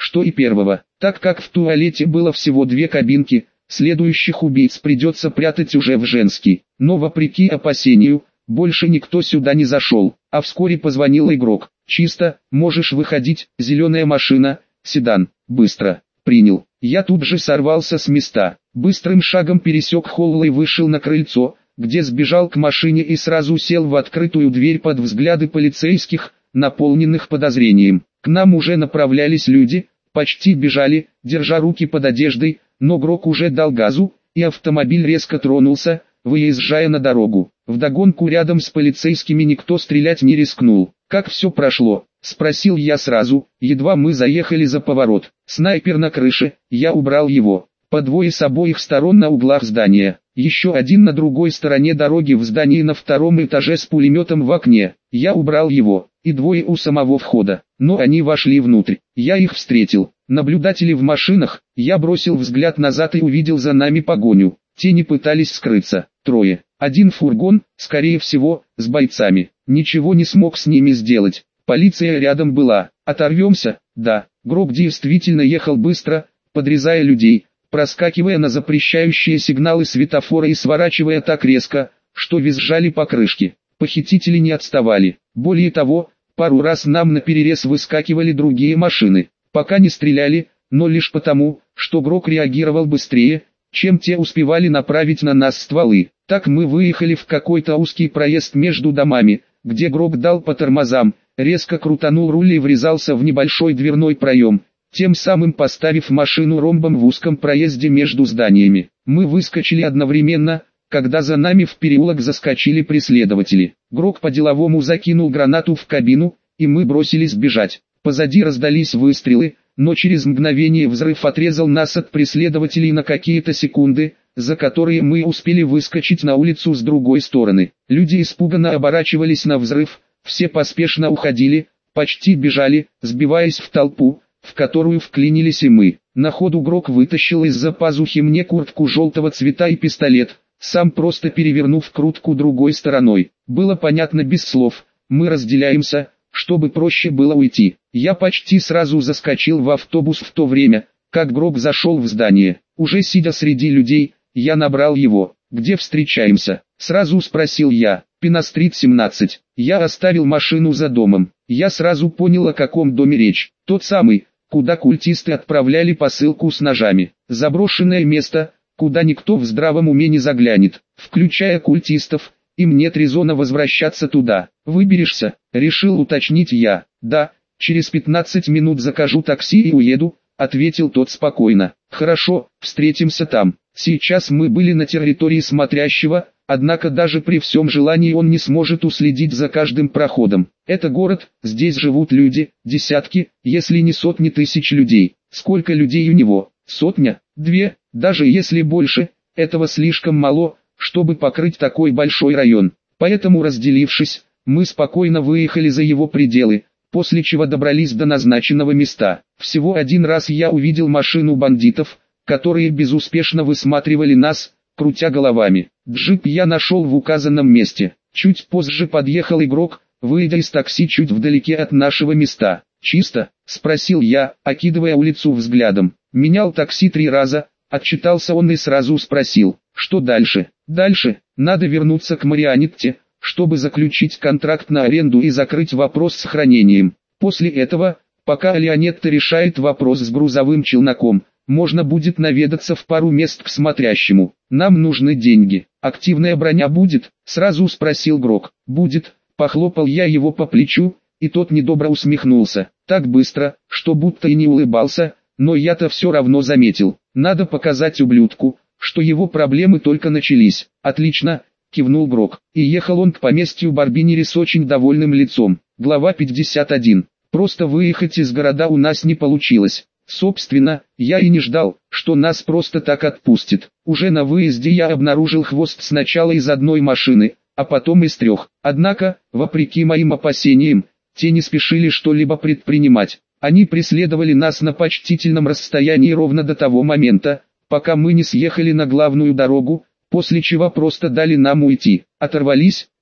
что и первого. Так как в туалете было всего 2 кабинки, следующих убийц придется прятать уже в женский. Но вопреки опасению, больше никто сюда не зашел. А вскоре позвонил игрок. «Чисто, можешь выходить, зеленая машина, седан, быстро». «Принял». Я тут же сорвался с места. Быстрым шагом пересек холл и вышел на крыльцо, где сбежал к машине и сразу сел в открытую дверь под взгляды полицейских, наполненных подозрением. К нам уже направлялись люди, почти бежали, держа руки под одеждой, но Грок уже дал газу, и автомобиль резко тронулся, выезжая на дорогу. Вдогонку рядом с полицейскими никто стрелять не рискнул. «Как все прошло?» — спросил я сразу, едва мы заехали за поворот. «Снайпер на крыше, я убрал его. По 2 с обоих сторон на углах здания. Еще один на другой стороне дороги в здании на 2-м этаже с пулеметом в окне. Я убрал его, и 2 у самого входа. Но они вошли внутрь. Я их встретил. Наблюдатели в машинах. Я бросил взгляд назад и увидел за нами погоню. Те не пытались скрыться. 3. 1 фургон, скорее всего, с бойцами. Ничего не смог с ними сделать. Полиция рядом была. Оторвемся? Да. Грок действительно ехал быстро, подрезая людей, проскакивая на запрещающие сигналы светофора и сворачивая так резко, что визжали покрышки. Похитители не отставали. Более того, пару раз нам наперерез выскакивали другие машины. Пока не стреляли, но лишь потому, что Грок реагировал быстрее, чем те успевали направить на нас стволы. Так мы выехали в какой-то узкий проезд между домами, где Грок дал по тормозам, резко крутанул руль и врезался в небольшой дверной проем, тем самым поставив машину ромбом в узком проезде между зданиями. Мы выскочили одновременно, когда за нами в переулок заскочили преследователи. Грок по-деловому закинул гранату в кабину, и мы бросились бежать. Позади раздались выстрелы, но через мгновение взрыв отрезал нас от преследователей на какие-то секунды, за которые мы успели выскочить на улицу с другой стороны. Люди испуганно оборачивались на взрыв, все поспешно уходили, почти бежали, сбиваясь в толпу, в которую вклинились и мы. На ходу Грок вытащил из-за пазухи мне куртку желтого цвета и пистолет, сам просто перевернув крутку другой стороной. Было понятно без слов, мы разделяемся, чтобы проще было уйти. Я почти сразу заскочил в автобус в то время, как Грок зашел в здание. Уже сидя среди людей, я набрал его. «Где встречаемся?» — сразу спросил я. «Пина-стрит 17». Я оставил машину за домом. Я сразу понял, о каком доме речь. Тот самый, куда культисты отправляли посылку с ножами. Заброшенное место, куда никто в здравом уме не заглянет, включая культистов, им нет резона возвращаться туда. «Выберешься?» — решил уточнить я. «Да, через 15 минут закажу такси и уеду», — ответил тот спокойно. «Хорошо, встретимся там». Сейчас мы были на территории смотрящего, однако даже при всем желании он не сможет уследить за каждым проходом. Это город, здесь живут люди, десятки, если не сотни тысяч людей. Сколько людей у него? 100? 2? Даже если больше, этого слишком мало, чтобы покрыть такой большой район. Поэтому, разделившись, мы спокойно выехали за его пределы, после чего добрались до назначенного места. Всего один раз я увидел машину бандитов, которые безуспешно высматривали нас, крутя головами. Джип я нашел в указанном месте. Чуть позже подъехал игрок, выйдя из такси чуть вдалеке от нашего места. «Чисто?» — спросил я, окидывая улицу взглядом. «Менял такси 3 раза», — отчитался он и сразу спросил, что дальше. «Дальше, надо вернуться к Марионетте, чтобы заключить контракт на аренду и закрыть вопрос с хранением. После этого, пока Марионетта решает вопрос с грузовым челноком, можно будет наведаться в пару мест к смотрящему. Нам нужны деньги. Активная броня будет?» — сразу спросил Грок. «Будет», — похлопал я его по плечу, и тот недобро усмехнулся. Так быстро, что будто и не улыбался, но я-то все равно заметил. Надо показать ублюдку, что его проблемы только начались. «Отлично», — кивнул Грок. И ехал он к поместью Барбинери с очень довольным лицом. Глава 51. Просто выехать из города у нас не получилось. Собственно, я и не ждал, что нас просто так отпустят. Уже на выезде я обнаружил хвост сначала из одной машины, а потом из 3. Однако, вопреки моим опасениям, те не спешили что-либо предпринимать. Они преследовали нас на почтительном расстоянии ровно до того момента, пока мы не съехали на главную дорогу, после чего просто дали нам уйти. «Оторвались?» —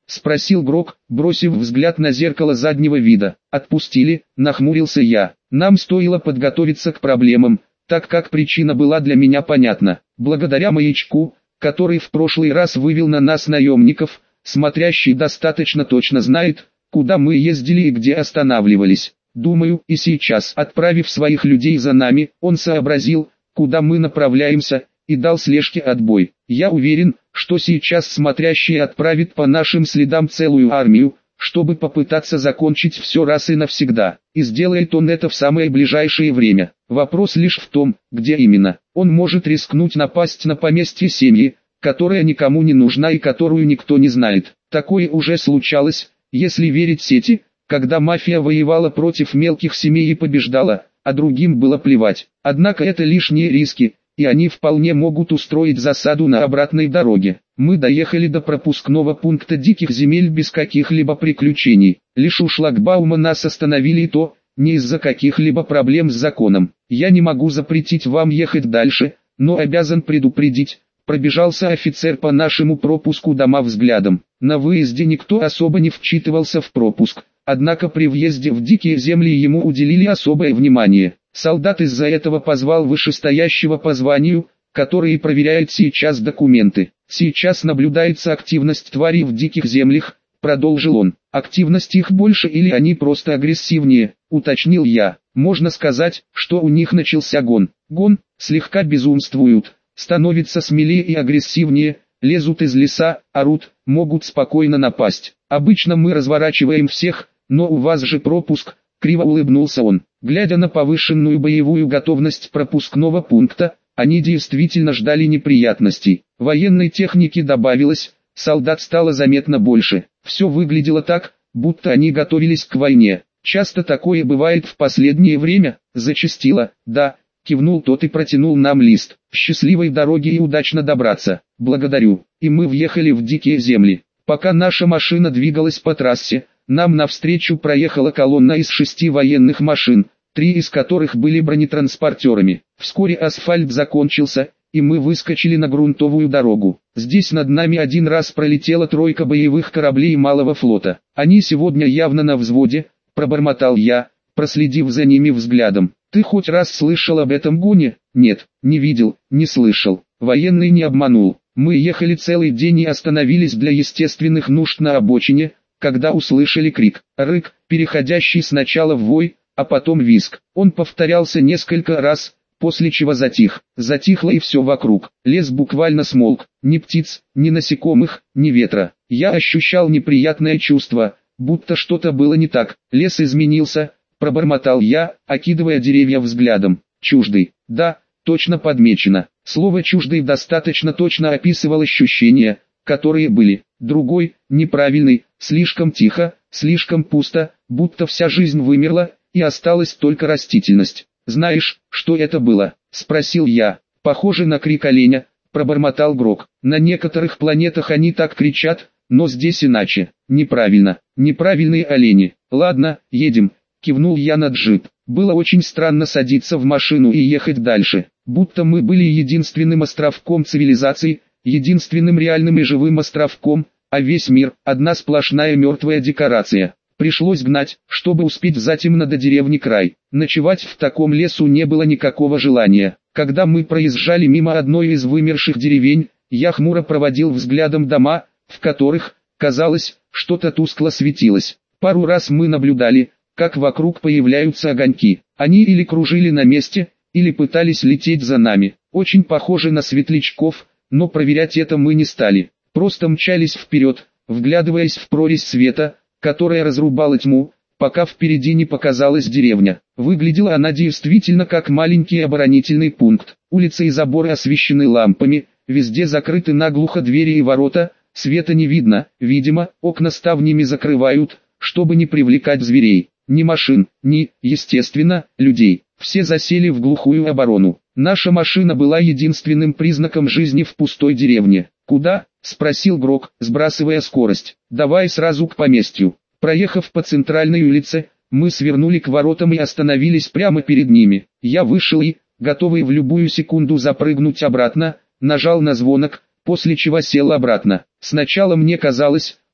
спросил Грок, бросив взгляд на зеркало заднего вида. Отпустили, нахмурился я. Нам стоило подготовиться к проблемам, так как причина была для меня понятна. Благодаря маячку, который в прошлый раз вывел на нас наемников, смотрящий достаточно точно знает, куда мы ездили и где останавливались. Думаю, и сейчас, отправив своих людей за нами, он сообразил, куда мы направляемся, и дал слежке отбой. Я уверен, что сейчас смотрящий отправит по нашим следам целую армию, чтобы попытаться закончить все раз и навсегда. И сделает он это в самое ближайшее время. Вопрос лишь в том, где именно. Он может рискнуть напасть на поместье семьи, которая никому не нужна и которую никто не знает. Такое уже случалось, если верить сети, когда мафия воевала против мелких семей и побеждала, а другим было плевать. Однако это лишние риски, и они вполне могут устроить засаду на обратной дороге. Мы доехали до пропускного пункта диких земель без каких-либо приключений. Лишь у шлагбаума нас остановили, и то, не из-за каких-либо проблем с законом. Я не могу запретить вам ехать дальше, но обязан предупредить. Пробежался офицер по нашему пропуску дома взглядом. На выезде никто особо не вчитывался в пропуск, однако при въезде в дикие земли ему уделили особое внимание. Солдат из-за этого позвал вышестоящего по званию, который проверяет сейчас документы. Сейчас наблюдается активность тварей в диких землях, продолжил он. Активность их больше или они просто агрессивнее, уточнил я. Можно сказать, что у них начался гон. Гон, слегка безумствуют, становятся смелее и агрессивнее, лезут из леса, орут, могут спокойно напасть. Обычно мы разворачиваем всех, но у вас же пропуск, криво улыбнулся он. Глядя на повышенную боевую готовность пропускного пункта, они действительно ждали неприятностей. Военной техники добавилось, солдат стало заметно больше. Все выглядело так, будто они готовились к войне. Часто такое бывает в последнее время, зачастило, да, кивнул тот и протянул нам лист. Счастливой дороги и удачно добраться. Благодарю. И мы въехали в дикие земли. Пока наша машина двигалась по трассе, нам навстречу проехала колонна из 6 военных машин, 3 из которых были бронетранспортерами. Вскоре асфальт закончился, и мы выскочили на грунтовую дорогу. Здесь над нами один раз пролетела тройка боевых кораблей малого флота. Они сегодня явно на взводе, пробормотал я, проследив за ними взглядом. Ты хоть раз слышал об этом гоне? Нет, не видел, не слышал. Военный не обманул. Мы ехали целый день и остановились для естественных нужд на обочине, когда услышали крик, рык, переходящий сначала в вой, а потом визг. Он повторялся несколько раз, после чего затих. Затихло и все вокруг. Лес буквально смолк. Ни птиц, ни насекомых, ни ветра. Я ощущал неприятное чувство, будто что-то было не так. Лес изменился, пробормотал я, окидывая деревья взглядом. Чуждый. Да, точно подмечено. Слово «чуждый» достаточно точно описывало ощущения, которые были. Другой, неправильный, слишком тихо, слишком пусто, будто вся жизнь вымерла, и осталась только растительность. «Знаешь, что это было?» – спросил я. «Похоже на крик оленя», – пробормотал Грок. «На некоторых планетах они так кричат, но здесь иначе. Неправильно. Неправильные олени. Ладно, едем», – кивнул я на джип. Было очень странно садиться в машину и ехать дальше, будто мы были единственным островком цивилизации, единственным реальным и живым островком, а весь мир – одна сплошная мертвая декорация. Пришлось гнать, чтобы успеть затемно до деревни край. Ночевать в таком лесу не было никакого желания. Когда мы проезжали мимо одной из вымерших деревень, я хмуро проводил взглядом дома, в которых, казалось, что-то тускло светилось. Пару раз мы наблюдали, как вокруг появляются огоньки. Они или кружили на месте, или пытались лететь за нами. Очень похоже на светлячков, но проверять это мы не стали. Просто мчались вперед, вглядываясь в прорезь света, которая разрубала тьму, пока впереди не показалась деревня. Выглядела она действительно как маленький оборонительный пункт. Улицы и заборы освещены лампами, везде закрыты наглухо двери и ворота, света не видно, видимо, окна ставнями закрывают, чтобы не привлекать зверей. Ни машин, ни, естественно, людей. Все засели в глухую оборону. Наша машина была единственным признаком жизни в пустой деревне. «Куда?» – спросил Грок, сбрасывая скорость. «Давай сразу к поместью». Проехав по центральной улице, мы свернули к воротам и остановились прямо перед ними. Я вышел и, готовый в любую секунду запрыгнуть обратно, нажал на звонок, после чего сел обратно. Сначала мне казалось,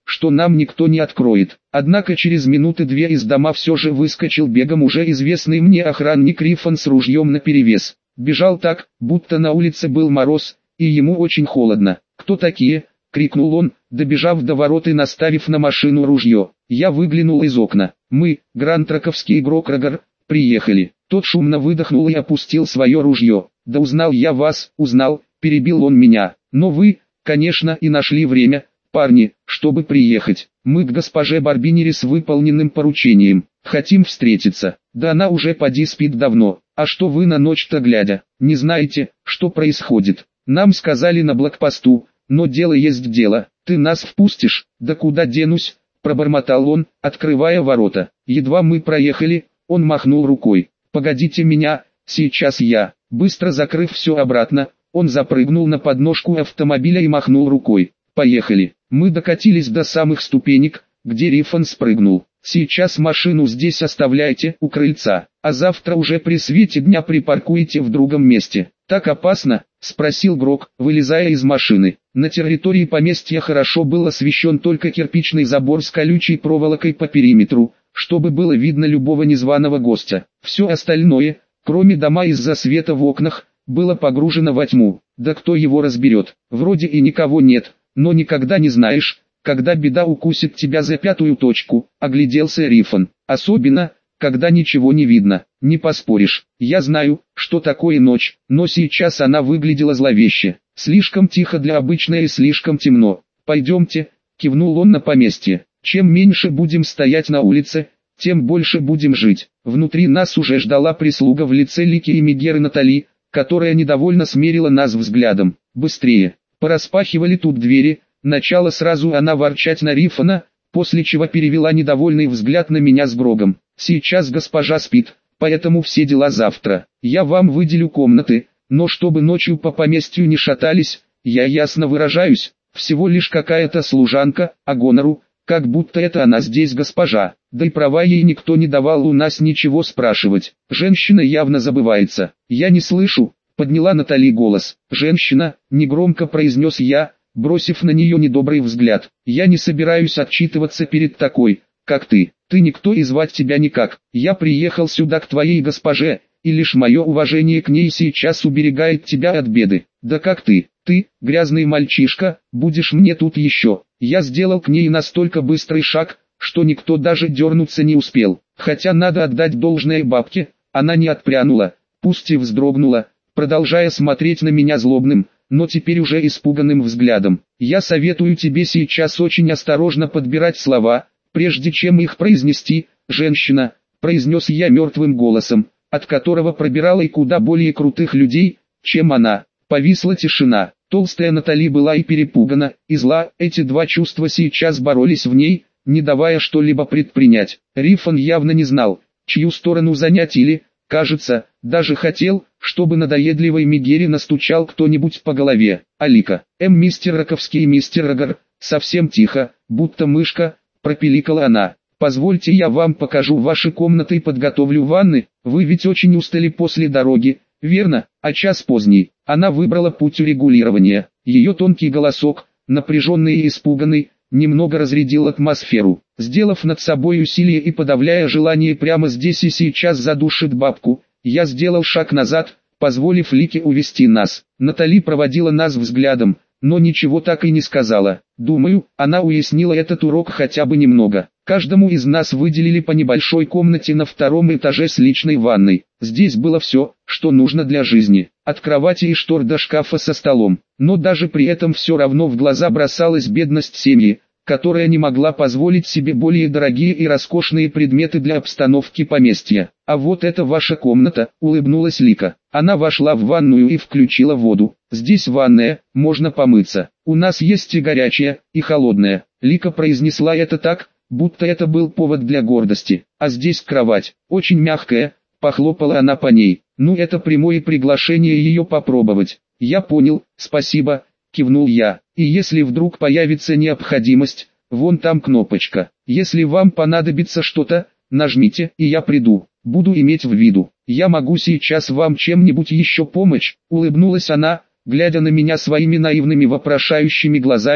что нам никто не откроет. Однако через минуты две из дома все же выскочил бегом уже известный мне охранник Риффон с ружьем наперевес. Бежал так, будто на улице был мороз, и ему очень холодно. «Кто такие?» — крикнул он, добежав до ворот и наставив на машину ружье. Я выглянул из окна. «Мы, гранд-траковский игрок Рогер, приехали». Тот шумно выдохнул и опустил свое ружье. «Да узнал я вас, узнал», — перебил он меня. «Но вы, конечно, и нашли время, парни, чтобы приехать. Мы к госпоже Барбинери с выполненным поручением. Хотим встретиться. Да она уже поди спит давно. А что вы на ночь-то глядя? Не знаете, что происходит? Нам сказали на блокпосту, но дело есть дело. Ты нас впустишь? Да куда денусь?» Пробормотал он, открывая ворота. Едва мы проехали, он махнул рукой. «Погодите меня, сейчас я». Быстро закрыв все обратно, он запрыгнул на подножку автомобиля и махнул рукой. «Поехали». Мы докатились до самых ступенек, где Риффон спрыгнул. «Сейчас машину здесь оставляйте у крыльца, а завтра уже при свете дня припаркуете в другом месте». «Так опасно?» — спросил Грок, вылезая из машины. На территории поместья хорошо был освещен только кирпичный забор с колючей проволокой по периметру, чтобы было видно любого незваного гостя. Все остальное, кроме дома из-за света в окнах, было погружено во тьму. Да кто его разберет? Вроде и никого нет, но никогда не знаешь, когда беда укусит тебя за пятую точку, огляделся Риффон. Особенно, когда ничего не видно, не поспоришь. Я знаю, что такое ночь, но сейчас она выглядела зловеще. Слишком тихо для обычной и слишком темно. «Пойдемте», — кивнул он на поместье. «Чем меньше будем стоять на улице, тем больше будем жить». Внутри нас уже ждала прислуга в лице Лики и Мегеры Натали, которая недовольно смерила нас взглядом. «Быстрее!» Пораспахивали тут двери, начала сразу она ворчать на Риффона, после чего перевела недовольный взгляд на меня с Грогом. «Сейчас госпожа спит, поэтому все дела завтра. Я вам выделю комнаты, но чтобы ночью по поместью не шатались, я ясно выражаюсь, всего лишь какая-то служанка, а гонору, как будто это она здесь госпожа, да и права ей никто не давал у нас ничего спрашивать. Женщина явно забывается». «Я не слышу», — подняла Натали голос. «Женщина», — негромко произнес я, бросив на нее недобрый взгляд. «Я не собираюсь отчитываться перед такой, как ты. Ты никто и звать тебя никак. Я приехал сюда к твоей госпоже, и лишь мое уважение к ней сейчас уберегает тебя от беды. Да как ты, грязный мальчишка, будешь мне тут еще». Я сделал к ней настолько быстрый шаг, что никто даже дернуться не успел. Хотя надо отдать должное бабке, она не отпрянула, пусть и вздрогнула, продолжая смотреть на меня злобным, но теперь уже испуганным взглядом. «Я советую тебе сейчас очень осторожно подбирать слова, прежде чем их произнести, женщина», — произнес я мертвым голосом, от которого пробирало и куда более крутых людей, чем она. Повисла тишина. Толстая Натали была и перепугана, и зла. Эти два чувства сейчас боролись в ней, не давая что-либо предпринять. Риффон явно не знал, чью сторону занять или, кажется, даже хотел, чтобы надоедливой Мегере настучал кто-нибудь по голове. «Алика, мистер Раковский и мистер Рогер», совсем тихо, будто мышка, пропиликала она. «Позвольте я вам покажу ваши комнаты и подготовлю ванны, вы ведь очень устали после дороги, верно, а час поздний». Она выбрала путь урегулирования. Ее тонкий голосок, напряженный и испуганный, немного разрядил атмосферу. Сделав над собой усилие и подавляя желание прямо здесь и сейчас задушить бабку, я сделал шаг назад, позволив Лике увести нас. Натали проводила нас взглядом, но ничего так и не сказала. Думаю, она уяснила этот урок хотя бы немного. Каждому из нас выделили по небольшой комнате на втором этаже с личной ванной. Здесь было все, что нужно для жизни, от кровати и штор до шкафа со столом. Но даже при этом все равно в глаза бросалась бедность семьи, которая не могла позволить себе более дорогие и роскошные предметы для обстановки поместья. «А вот это ваша комната», — улыбнулась Лика. Она вошла в ванную и включила воду. «Здесь ванная, можно помыться. У нас есть и горячая, и холодная». Лика произнесла это так, будто это был повод для гордости. «А здесь кровать, очень мягкая», — похлопала она по ней. «Ну это прямое приглашение ее попробовать». «Я понял, спасибо», — кивнул я. «И если вдруг появится необходимость, вон там кнопочка. Если вам понадобится что-то, нажмите, и я приду. Буду иметь в виду. Я могу сейчас вам чем-нибудь еще помочь?» Улыбнулась она, глядя на меня своими наивными вопрошающими глазами,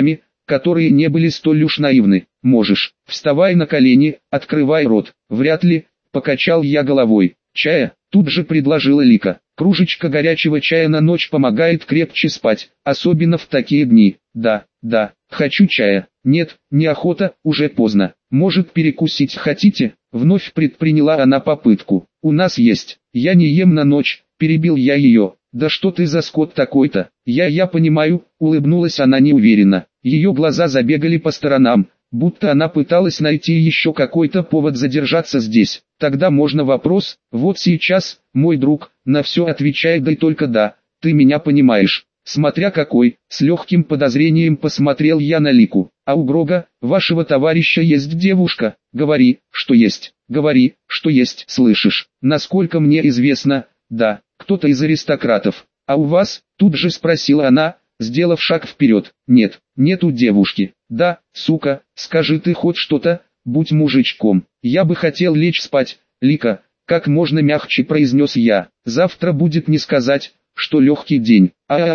которые не были столь уж наивны. Можешь, вставай на колени, открывай рот. Вряд ли, покачал я головой. Чая, тут же предложила Лика. Кружечка горячего чая на ночь помогает крепче спать, особенно в такие дни. Да, хочу чая. Нет, неохота, уже поздно. Может, перекусить хотите? Вновь предприняла она попытку. У нас есть. Я не ем на ночь, перебил я ее. Да что ты за скот такой-то? Я понимаю, улыбнулась она неуверенно. Ее глаза забегали по сторонам, будто она пыталась найти еще какой-то повод задержаться здесь. Тогда можно вопрос, вот сейчас, мой друг, на все отвечай да и только да, ты меня понимаешь. Смотря какой, с легким подозрением посмотрел я на Лику. А у Грога, вашего товарища, есть девушка? Говори, что есть, слышишь? Насколько мне известно, да, кто-то из аристократов. А у вас? Тут же спросила она, сделав шаг вперед. Нет, нету девушки. Да, сука, скажи ты хоть что-то, будь мужичком. Я бы хотел лечь спать, Лика, как можно мягче произнес я. Завтра будет не сказать, что легкий день.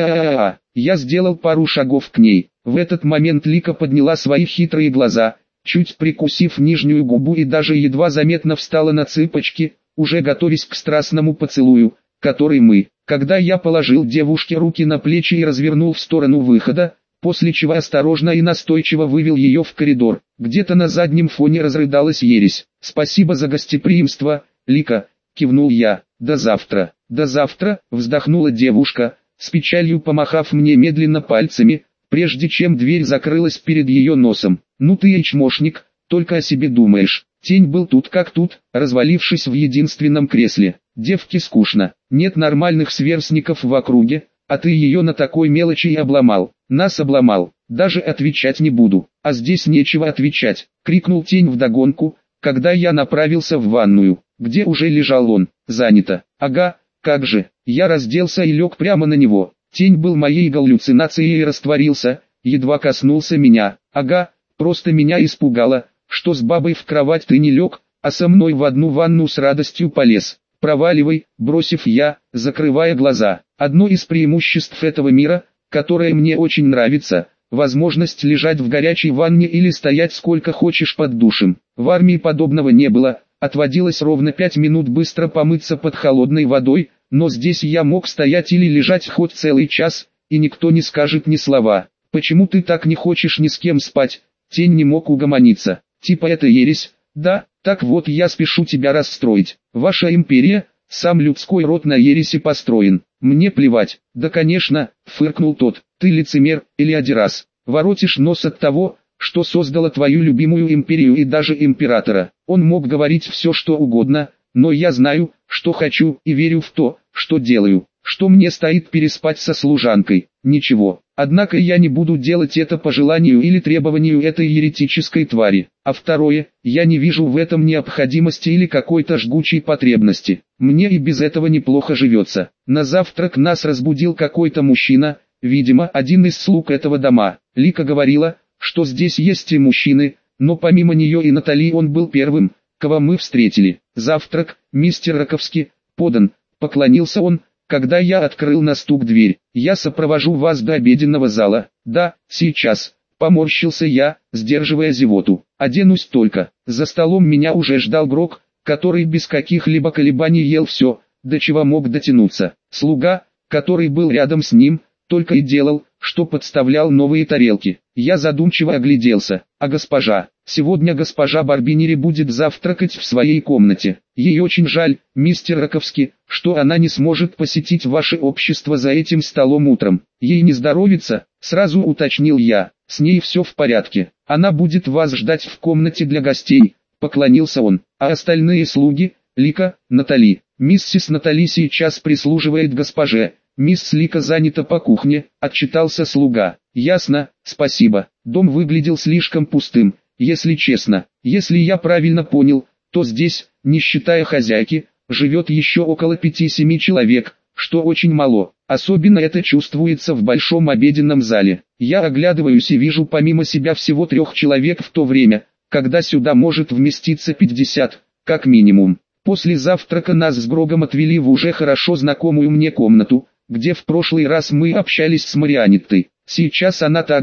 Я сделал пару шагов к ней. В этот момент Лика подняла свои хитрые глаза, чуть прикусив нижнюю губу и даже едва заметно встала на цыпочки, уже готовясь к страстному поцелую, который мы. Когда я положил девушке руки на плечи и развернул в сторону выхода, после чего осторожно и настойчиво вывел ее в коридор, где-то на заднем фоне разрыдалась ересь. «Спасибо за гостеприимство, Лика», — кивнул я. «До завтра», — вздохнула девушка, с печалью помахав мне медленно пальцами, прежде чем дверь закрылась перед ее носом. «Ну ты и чмошник, только о себе думаешь». Тень был тут как тут, развалившись в единственном кресле. Девке скучно, нет нормальных сверстников в округе, а ты ее на такой мелочи и обломал. Нас обломал, даже отвечать не буду. А здесь нечего отвечать, крикнул Тень вдогонку, когда я направился в ванную, где уже лежал он. Занято. Ага, как же. Я разделся и лег прямо на него. Тень был моей галлюцинацией и растворился, едва коснулся меня. Ага, просто меня испугало, что с бабой в кровать ты не лег, а со мной в одну ванну с радостью полез. Проваливай, бросив я, закрывая глаза. Одно из преимуществ этого мира, которое мне очень нравится, возможность лежать в горячей ванне или стоять сколько хочешь под душем. В армии подобного не было, отводилось ровно 5 минут быстро помыться под холодной водой, но здесь я мог стоять или лежать хоть целый час, и никто не скажет ни слова. Почему ты так не хочешь ни с кем спать? Тень не мог угомониться. Типа это ересь, да? Так вот я спешу тебя расстроить. Ваша империя, сам людской род на ереси построен. Мне плевать. Да конечно, фыркнул тот. Ты лицемер, или одерас. Воротишь нос от того, что создало твою любимую империю и даже императора. Он мог говорить все что угодно, но я знаю, что хочу и верю в то, что делаю. Что мне стоит переспать со служанкой? Ничего. Однако я не буду делать это по желанию или требованию этой еретической твари. А второе, я не вижу в этом необходимости или какой-то жгучей потребности. Мне и без этого неплохо живется. На завтрак нас разбудил какой-то мужчина, видимо, один из слуг этого дома. Лика говорила, что здесь есть и мужчины, но помимо нее и Натали он был первым, кого мы встретили. Завтрак, мистер Раковский, подан, поклонился он, когда я открыл на стук дверь. Я сопровожу вас до обеденного зала. Да, сейчас. Поморщился я, сдерживая зевоту. Оденусь только. За столом меня уже ждал Грог, который без каких-либо колебаний ел все, до чего мог дотянуться. Слуга, который был рядом с ним, только и делал, что подставлял новые тарелки. Я задумчиво огляделся. А госпожа? Сегодня госпожа Барбинери будет завтракать в своей комнате. Ей очень жаль, мистер Раковский, что она не сможет посетить ваше общество за этим столом утром. Ей не здоровится, сразу уточнил я. С ней все в порядке. Она будет вас ждать в комнате для гостей, поклонился он. А остальные слуги, Лика, Натали. Миссис Натали сейчас прислуживает госпоже. Мисс Лика занята по кухне, отчитался слуга. Ясно, спасибо. Дом выглядел слишком пустым, если честно. Если я правильно понял, то здесь, не считая хозяйки, живет еще около 5-7 человек, что очень мало. Особенно это чувствуется в большом обеденном зале. Я оглядываюсь и вижу помимо себя всего 3 человек в то время, когда сюда может вместиться 50, как минимум. После завтрака нас с Грогом отвели в уже хорошо знакомую мне комнату, где в прошлый раз мы общались с Марианеттой. Сейчас она также,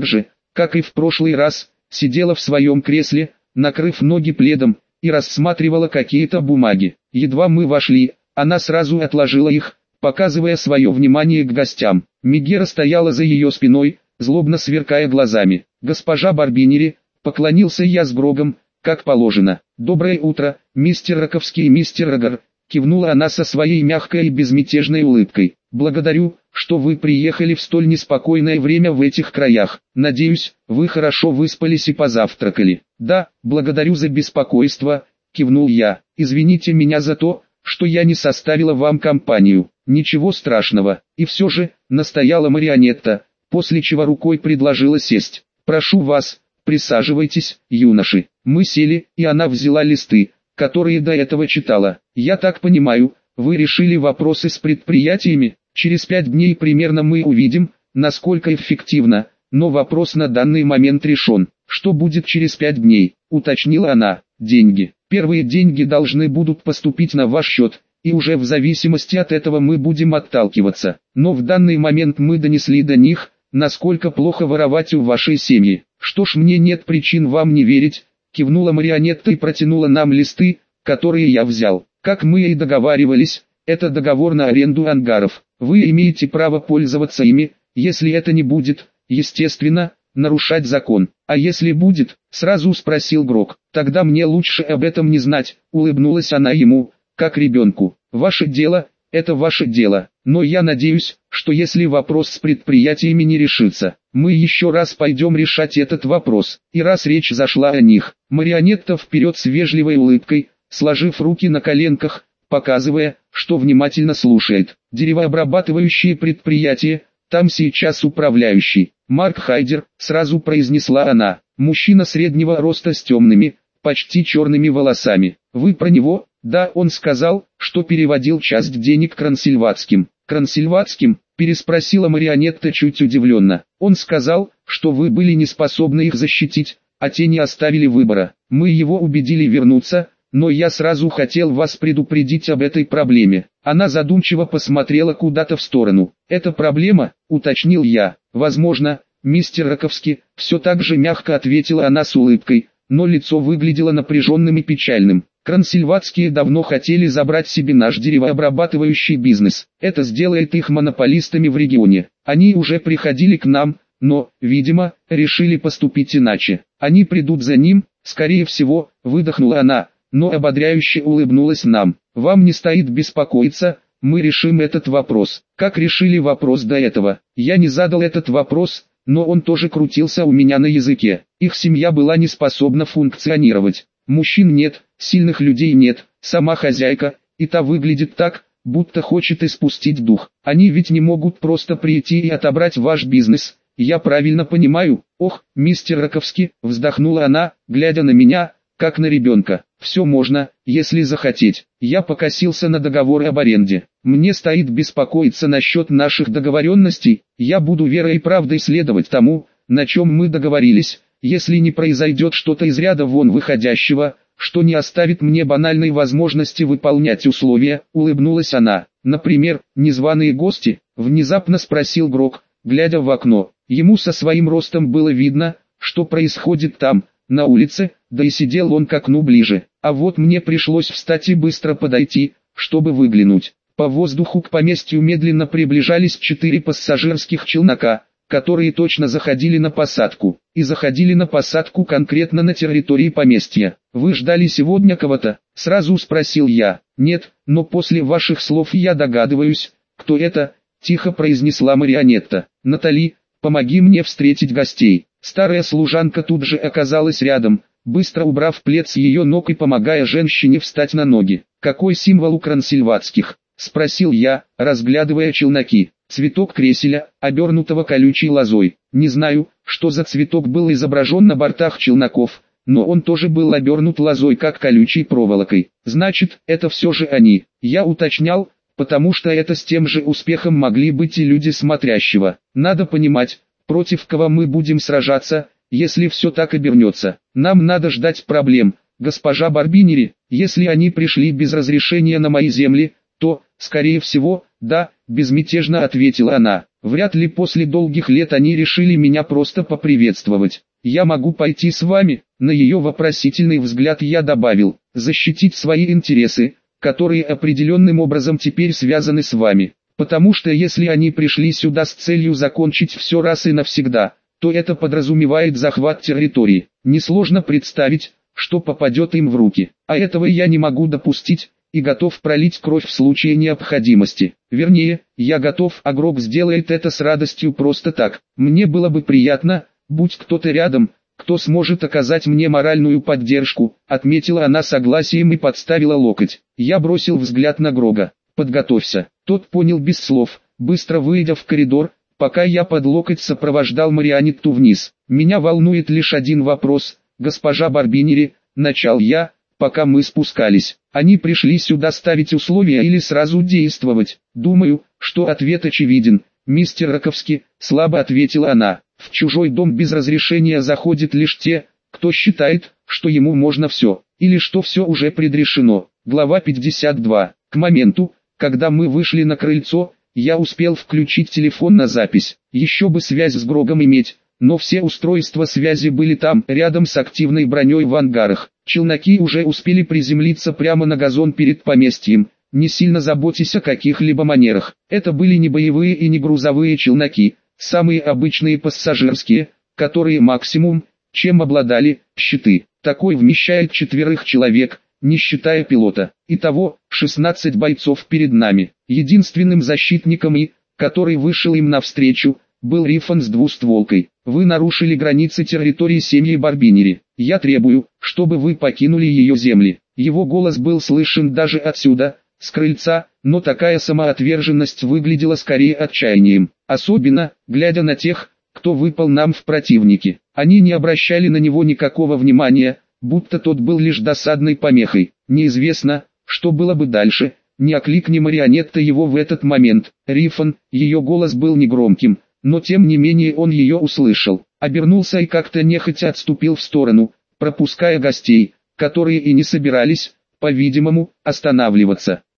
как и в прошлый раз, сидела в своем кресле, накрыв ноги пледом, и рассматривала какие-то бумаги. Едва мы вошли, она сразу отложила их, показывая свое внимание к гостям. Мегера стояла за ее спиной, злобно сверкая глазами. «Госпожа Барбинери», поклонился я с Грогом, как положено. «Доброе утро, мистер Раковский и мистер Рагор», кивнула она со своей мягкой и безмятежной улыбкой. «Благодарю, что вы приехали в столь неспокойное время в этих краях. Надеюсь, вы хорошо выспались и позавтракали». «Да, благодарю за беспокойство», кивнул я. «Извините меня за то, что я не составила вам компанию». «Ничего страшного». «И все же», настояла Марионетта, после чего рукой предложила сесть. «Прошу вас, присаживайтесь, юноши». Мы сели, и она взяла листы, которые до этого читала. «Я так понимаю, вы решили вопросы с предприятиями? Через 5 дней примерно мы увидим, насколько эффективно, но вопрос на данный момент решен». «Что будет через 5 дней?» уточнила она. «Деньги. Первые деньги должны будут поступить на ваш счет, и уже в зависимости от этого мы будем отталкиваться. Но в данный момент мы донесли до них, насколько плохо воровать у вашей семьи. Что ж, мне нет причин вам не верить», кивнула Марионетта и протянула нам листы, которые я взял. «Как мы и договаривались, это договор на аренду ангаров. Вы имеете право пользоваться ими, если это не будет, естественно, нарушать закон. А если будет?» сразу спросил Грог. «Тогда мне лучше об этом не знать», улыбнулась она ему, как ребенку. «Ваше дело, это ваше дело, но я надеюсь, что если вопрос с предприятиями не решится, мы еще раз пойдем решать этот вопрос». И раз речь зашла о них, Марионетта вперед с вежливой улыбкой, сложив руки на коленках, показывая, что внимательно слушает. «Деревообрабатывающие предприятия, там сейчас управляющий Марк Хайдер», сразу произнесла она. «Мужчина среднего роста с темными, почти черными волосами. Вы про него?» «Да, он сказал, что переводил часть денег Крансильватским». «Крансильватским?» переспросила Марионетта чуть удивленно. «Он сказал, что вы были не способны их защитить, а те не оставили выбора. Мы его убедили вернуться, но я сразу хотел вас предупредить об этой проблеме». Она задумчиво посмотрела куда-то в сторону. «Это проблема?» уточнил я. «Возможно, мистер Раковский», все так же мягко ответила она с улыбкой, но лицо выглядело напряженным и печальным. «Крансильватские давно хотели забрать себе наш деревообрабатывающий бизнес. Это сделает их монополистами в регионе. Они уже приходили к нам, но, видимо, решили поступить иначе. Они придут за ним, скорее всего», выдохнула она, но ободряюще улыбнулась нам. «Вам не стоит беспокоиться, мы решим этот вопрос». «Как решили вопрос до этого?» «Я не задал этот вопрос, но он тоже крутился у меня на языке. Их семья была не способна функционировать. Мужчин нет, сильных людей нет, сама хозяйка, и та выглядит так, будто хочет испустить дух. Они ведь не могут просто прийти и отобрать ваш бизнес. Я правильно понимаю?» «Ох, мистер Раковский», вздохнула она, глядя на меня, как на ребенка. «Все можно, если захотеть». Я покосился на договор об аренде. «Мне стоит беспокоиться насчет наших договоренностей. Я буду верой и правдой следовать тому, на чем мы договорились, если не произойдет что-то из ряда вон выходящего, что не оставит мне банальной возможности выполнять условия», улыбнулась она. «Например, незваные гости?» внезапно спросил Грог, глядя в окно. Ему со своим ростом было видно, что происходит там, на улице, да и сидел он к окну ближе. А вот мне пришлось встать и быстро подойти, чтобы выглянуть. По воздуху к поместью медленно приближались 4 пассажирских челнока, которые точно заходили на посадку. И заходили на посадку конкретно на территории поместья. «Вы ждали сегодня кого-то?» сразу спросил я. «Нет, но после ваших слов я догадываюсь, кто это», тихо произнесла Марионетта. «Натали, помоги мне встретить гостей». Старая служанка тут же оказалась рядом, быстро убрав плед с ее ног и помогая женщине встать на ноги. «Какой символ у Крансильватских?» спросил я, разглядывая челноки. «Цветок креселя, обернутого колючей лозой. Не знаю, что за цветок был изображен на бортах челноков, но он тоже был обернут лозой как колючей проволокой. Значит, это все же они». Я уточнял, потому что это с тем же успехом могли быть и люди смотрящего. Надо понимать, против кого мы будем сражаться, если все так обернется. Нам надо ждать проблем, госпожа Барбинери. Если они пришли без разрешения на мои земли, то, скорее всего, да, безмятежно ответила она. Вряд ли после долгих лет они решили меня просто поприветствовать. «Я могу пойти с вами?» На ее вопросительный взгляд я добавил: «Защитить свои интересы, которые определенным образом теперь связаны с вами. Потому что если они пришли сюда с целью закончить все раз и навсегда, то это подразумевает захват территории. Несложно представить, что попадет им в руки. А этого я не могу допустить, и готов пролить кровь в случае необходимости. Вернее, я готов, а Грок сделает это с радостью просто так. Мне было бы приятно, будь кто-то рядом, кто сможет оказать мне моральную поддержку», отметила она согласием и подставила локоть. Я бросил взгляд на Грога. «Подготовься». Тот понял без слов, быстро выйдя в коридор, пока я под локоть сопровождал Марианетту вниз. «Меня волнует лишь один вопрос, госпожа Барбинери», начал я, пока мы спускались. «Они пришли сюда ставить условия или сразу действовать?» «Думаю, что ответ очевиден, мистер Раковский», слабо ответила она. «В чужой дом без разрешения заходят лишь те, кто считает, что ему можно все, или что все уже предрешено». Глава 52. К моменту, когда мы вышли на крыльцо, я успел включить телефон на запись. Еще бы связь с Грогом иметь, но все устройства связи были там, рядом с активной броней в ангарах. Челноки уже успели приземлиться прямо на газон перед поместьем, не сильно заботясь о каких-либо манерах. Это были не боевые и не грузовые челноки, самые обычные пассажирские, которые максимум, чем обладали, щиты. Такой вмещает 4 человек, не считая пилота. Итого, 16 бойцов перед нами. Единственным защитником который вышел им навстречу, был Рифон с двустволкой. «Вы нарушили границы территории семьи Барбинери. Я требую, чтобы вы покинули ее земли». Его голос был слышен даже отсюда, с крыльца, но такая самоотверженность выглядела скорее отчаянием. Особенно, глядя на тех, кто выпал нам в противники. Они не обращали на него никакого внимания, будто тот был лишь досадной помехой. Неизвестно, что было бы дальше, не окликни Марианетта его в этот момент. «Рифон», ее голос был негромким, но тем не менее он ее услышал. Обернулся и как-то нехотя отступил в сторону, пропуская гостей, которые и не собирались, по-видимому, останавливаться.